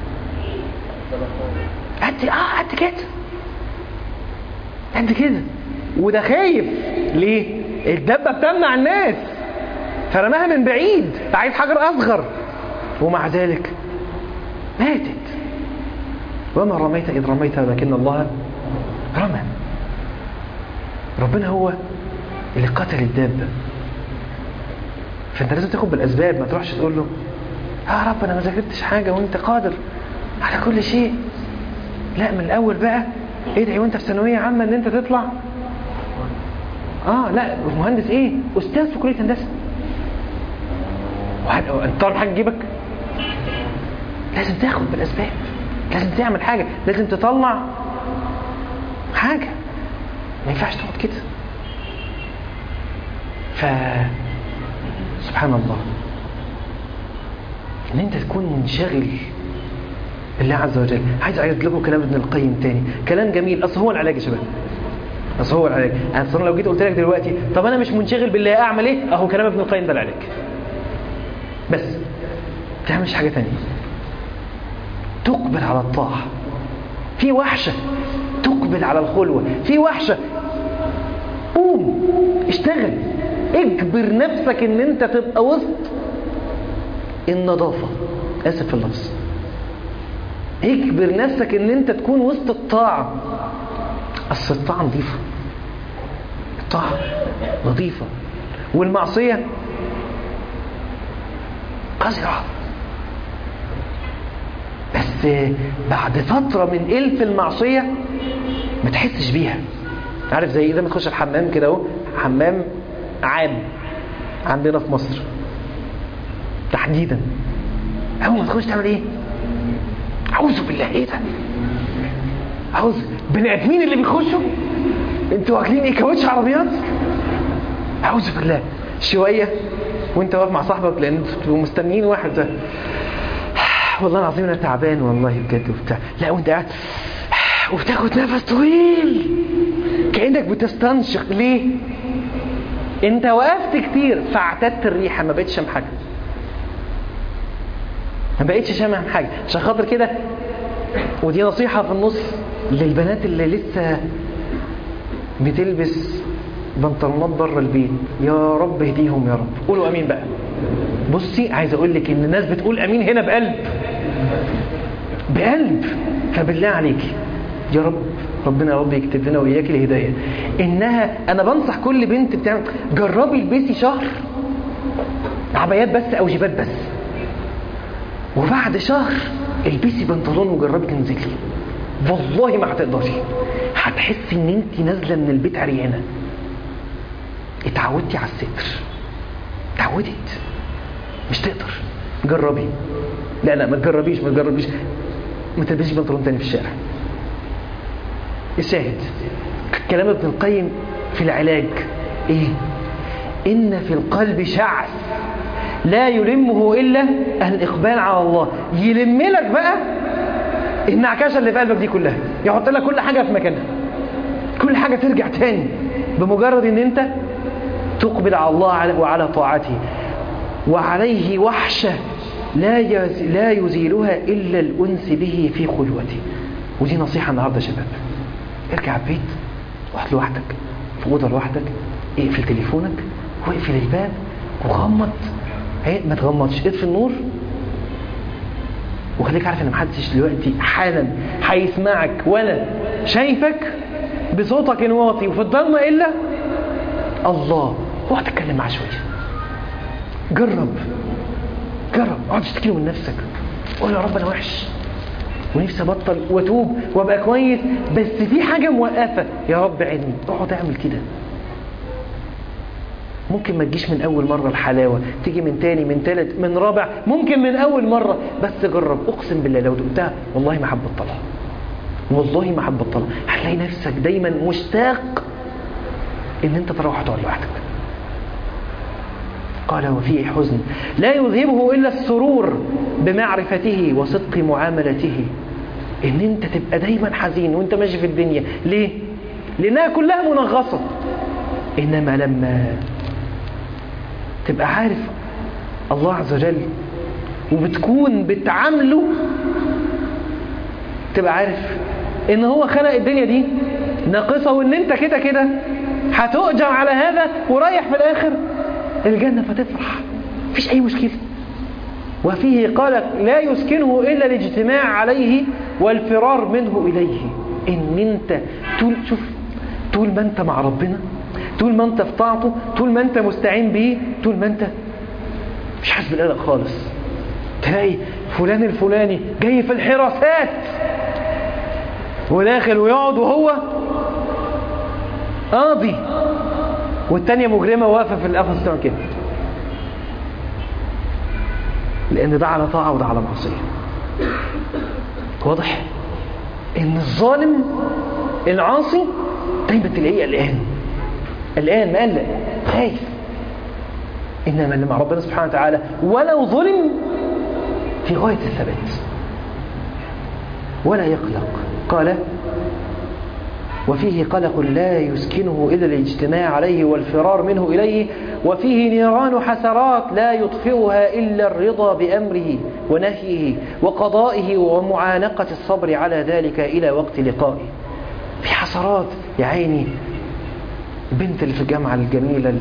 قد اه قد كده قد كده. وده خايف ليه؟ الدبه بتمنع الناس فرماها من بعيد، عايز حجر اصغر، ومع ذلك ماتت. وما رميت اذ رميت ولكن الله رمى. ربنا هو اللي قتل الدابة. فانت لازم تاخد بالاسباب، ما تروحش تقول له يا رب انا ما ذاكرتش حاجه وانت قادر على كل شيء. لا، من الاول بقى ادعي وانت في ثانويه عامه ان انت تطلع اه لا مهندس ايه، استاذ في كليه هندسه. واحد انت طالب حاجه تجيبك، لازم تاخد بالاسباب، لازم تعمل حاجه، لازم تطلع حاجه، ما ينفعش تقعد كده. ف سبحان الله ان انت تكون منشغل بالله عز وجل. عايز اعيد لكم كلام ابن القيم تاني، كلام جميل. اصل هو العلاج يا شباب، اصل هو العلاج. انا اصلا لو جيت قلت لك دلوقتي طب انا مش منشغل بالله اعمل ايه، اهو كلام ابن القيم ده العلاج. بس ما تعملش حاجه تانية، تقبل على الطاعه. في وحشه تقبل على الخلوه، في وحشه قوم اشتغل، اجبر نفسك ان انت تبقى وسط النظافه، اسف في اللفظ، اجبر نفسك ان انت تكون وسط الطاعه. اصل الطاعه نظيفه، الطاعه نظيفه، والمعصيه قذرة. بس بعد فترة من إلف المعصية ما تحسش بيها. عارف زي إذا ما تخش الحمام كده اهو، حمام عام عندنا في مصر تحديدا، أول ما تخش تعمل إيه؟ أعوذ بالله، إيه ده؟ أعوذ بني آدمين اللي بيخشوا، أنتوا واكلين إيه، كاوتش عربيات؟ أعوذ بالله. شوية وأنت واقف مع صاحبك لأن أنتوا مستنيين واحد ده، والله العظيم أنا تعبان والله بجد وبتاع، لا وأنت قاعد وبتاخد نفس طويل كأنك بتستنشق. ليه؟ أنت وقفت كتير فاعتدت الريحة، ما بقتش شم حاجة، ما بقتش شامم حاجة. عشان خاطر كده، ودي نصيحة في النص للبنات اللي لسه بتلبس بنطلونات بره البيت، يا رب اهديهم يا رب. قولوا امين بقى. بصي عايز اقول لك ان الناس بتقول امين هنا بقلب بقلب، فبالله عليك يا رب، ربنا يا رب يكتب لنا واياك الهدايه. انها انا بنصح كل بنت بتعمل، جربي البسي شهر عبايات بس او جيبات بس، وبعد شهر البسي بنطلون وجربي تنزلي، والله ما هتقدري، هتحسي ان انت نازله من البيت عريانه. اتعودتي على الستر، اتعودت، مش تقدر. جربي. لا لا ما تجربيش، ما تجربيش ما تلبسيش بنطلون تاني في الشارع. الشاهد كلام ابن القيم في العلاج ايه؟ ان في القلب شعث لا يلمه الا الاقبال على الله. يلم لك بقى النعكشه اللي في قلبك دي كلها، يحط لك كل حاجه في مكانها، كل حاجه ترجع تاني بمجرد ان انت تقبل على الله وعلى طاعته. وعليه وحشه لا لا يزيلها الا الانس به في خلوته. ودي نصيحه النهارده يا شباب، ارجع البيت واقعد لوحدك في اوضه لوحدك، اقفل تليفونك واقفل الباب وغمض. ما تغمضش، اطفي النور وخليك عارف ان محدش دلوقتي حالا هيسمعك ولا شايفك بصوتك الواطي وفي الضلمه الا الله. اقعد تتكلم معاه شويه، جرب جرب، اقعد تشتكي من نفسك، قول يا رب انا وحش ونفسي ابطل واتوب وابقى كويس، بس في حاجه موقفه، يا رب عيني. اقعد اعمل كده. ممكن ما تجيش من اول مره الحلاوه، تيجي من تاني من تالت من رابع، ممكن من اول مره، بس جرب. اقسم بالله لو دقتها والله ما هتبطلها، والله ما هتبطلها. هتلاقي نفسك دايما مشتاق ان انت تروح تقعد لوحدك. قال وفيه حزن لا يذهبه الا السرور بمعرفته وصدق معاملته. ان انت تبقى دايما حزين وانت ماشي في الدنيا. ليه؟ لانها كلها منغصه. انما لما تبقى عارف الله عز وجل وبتكون بتعامله، تبقى عارف ان هو خلق الدنيا دي ناقصه، وان انت كده كده هتؤجر على هذا ورايح في الاخر الجنه، فتفرح مفيش اي مشكله. وفيه قال لا يسكنه الا الاجتماع عليه والفرار منه اليه. ان انت طول شوف طول ما انت مع ربنا، طول ما انت في طاعته، طول ما انت مستعين به، طول ما انت مش حاسس بالقلق خالص. تلاقي فلان الفلاني جاي في الحراسات وداخل ويقعد وهو قاضي، والتانية مجرمة واقفة في القفص بتاعه كده، لأن ده على طاعة وده على معصية. واضح إن الظالم العاصي دايما تلاقيه قلقان قلقان مقلق خايف. إنما اللي مع ربنا سبحانه وتعالى ولو ظلم في غاية الثبات ولا يقلق. قال وفيه قلق لا يسكنه إلا الاجتماع عليه والفرار منه إليه، وفيه نيران حسرات لا يطفئها إلا الرضا بأمره ونهيه وقضائه ومعانقة الصبر على ذلك إلى وقت لقائه. في حسرات يا عيني، البنت اللي في الجامعة الجميلة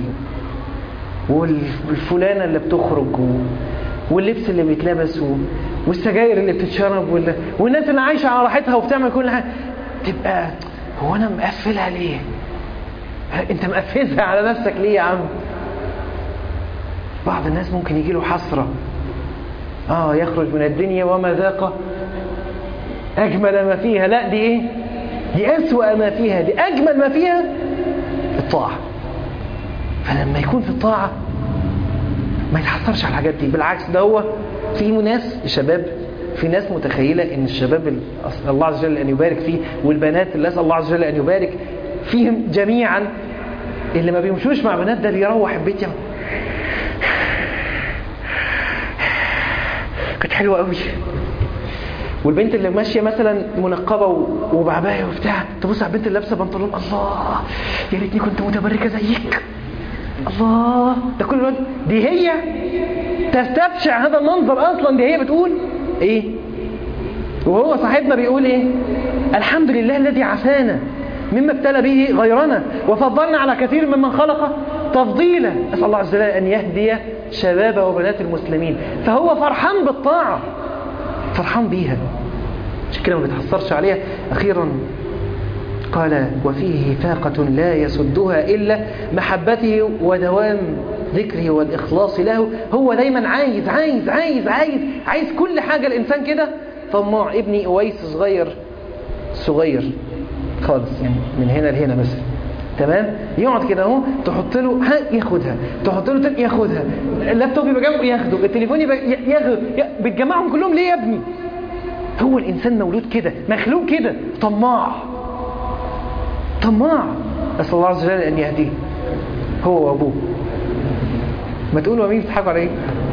والفلانة اللي بتخرج واللبس اللي بيتلبس والسجاير اللي بتتشرب والناس اللي عايشة على راحتها وبتعمل كل حاجة، تبقى هو أنا مقفلها ليه؟ أنت مقفزها على نفسك ليه يا عم؟ بعض الناس ممكن يجي له حسرة آه يخرج من الدنيا وما ذاق أجمل ما فيها. لا، دي إيه؟ دي أسوأ ما فيها، دي أجمل ما فيها الطاعة. فلما يكون في الطاعة ما يتحسرش على الحاجات دي، بالعكس ده هو في ناس الشباب، في ناس متخيلة ان الشباب الله عز وجل ان يبارك فيه والبنات اللي اسال الله عز وجل ان يبارك فيهم جميعا اللي ما بيمشوش مع بنات ده بيروح البيت يعني كانت حلوة قوي. والبنت اللي ماشية مثلا منقبة وبعباية وبتاع تبص على البنت اللي لابسة بنطلون، الله يا ريتني كنت متبركة زيك، الله ده كل الوقت. دي هي تستبشع هذا المنظر اصلا، دي هي بتقول ايه وهو صاحبنا بيقول ايه؟ الحمد لله الذي عافانا مما ابتلى به غيرنا وفضلنا على كثير ممن خلق تفضيلا. أسأل الله عز وجل أن يهدي شباب وبنات المسلمين. فهو فرحان بالطاعة، فرحان بيها، عشان كده ما بيتحسرش عليها. أخيرا قال وفيه فاقة لا يسدها إلا محبته ودوام ذكره والإخلاص له. هو دايما عايز عايز عايز عايز عايز كل حاجة. الإنسان كده طماع. ابني أويس صغير صغير خالص يعني من هنا لهنا مثلا، تمام، يقعد كده اهو تحط له ها ياخدها، تحط له تاني ياخدها، اللابتوب يبقى جنبه ياخده، التليفون يبقى ياخده، بتجمعهم كلهم ليه يا ابني؟ هو الإنسان مولود كده، مخلوق كده، طماع طماع. أسأل الله عز وجل أن يهديه هو وأبوه. ما تقولوا مين بتضحكوا على ايه؟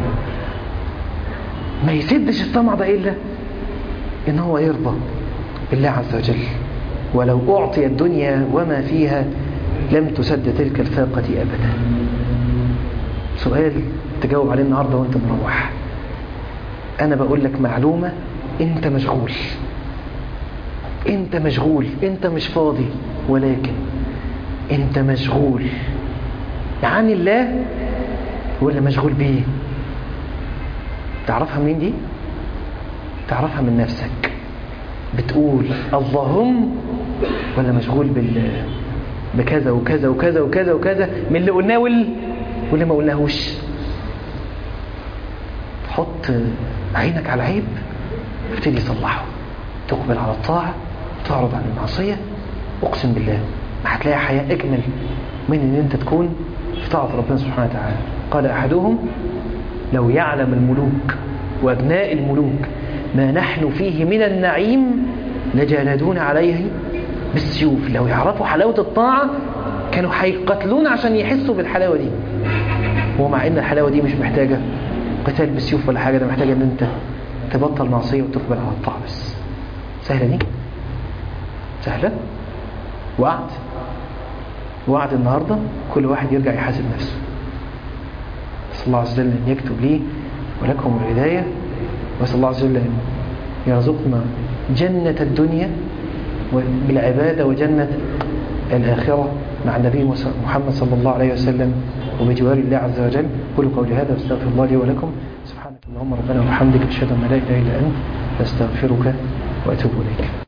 ما يسدش الطمع ده إلا إن هو يرضى بالله عز وجل. ولو أعطي الدنيا وما فيها لم تسد تلك الفاقة أبدا. سؤال تجاوب عليه النهاردة وانت مروح. أنا بقول لك معلومة، انت مشغول، انت مشغول، انت مش فاضي، ولكن انت مشغول عن الله ولا مشغول بيه؟ تعرفها منين دي؟ تعرفها من نفسك. بتقول اللهم ولا مشغول بال بكذا وكذا وكذا وكذا وكذا من اللي قلناه واللي ما قلناهوش. حط عينك على العيب ابتدي صلحه، تقبل على الطاعة، تعرض عن المعصية. اقسم بالله ما هتلاقي حياة اجمل من ان انت تكون في طاعة ربنا سبحانه وتعالى. قال احدهم لو يعلم الملوك وابناء الملوك ما نحن فيه من النعيم لجالدون عليه بالسيوف. لو يعرفوا حلاوة الطاعة كانوا هيقتلون عشان يحسوا بالحلاوة دي. ومع ان الحلاوة دي مش محتاجة قتال بالسيوف ولا حاجة، ده محتاجة ان انت تبطل معصية وتقبل على الطاعة بس. سهلة دي؟ سهلة؟ وعد وعد النهاردة كل واحد يرجع يحاسب نفسه. أسأل الله عز وجل أن يكتب لي ولكم الهداية، وأسأل الله عز وجل أن يرزقنا جنة الدنيا بالعبادة وجنة الآخرة مع النبي محمد صلى الله عليه وسلم وبجوار الله عز وجل. قولوا قولي هذا واستغفر الله لي ولكم. سبحانك اللهم ربنا وبحمدك أشهد أن لا إله إلا أنت أستغفرك وأتوب إليك.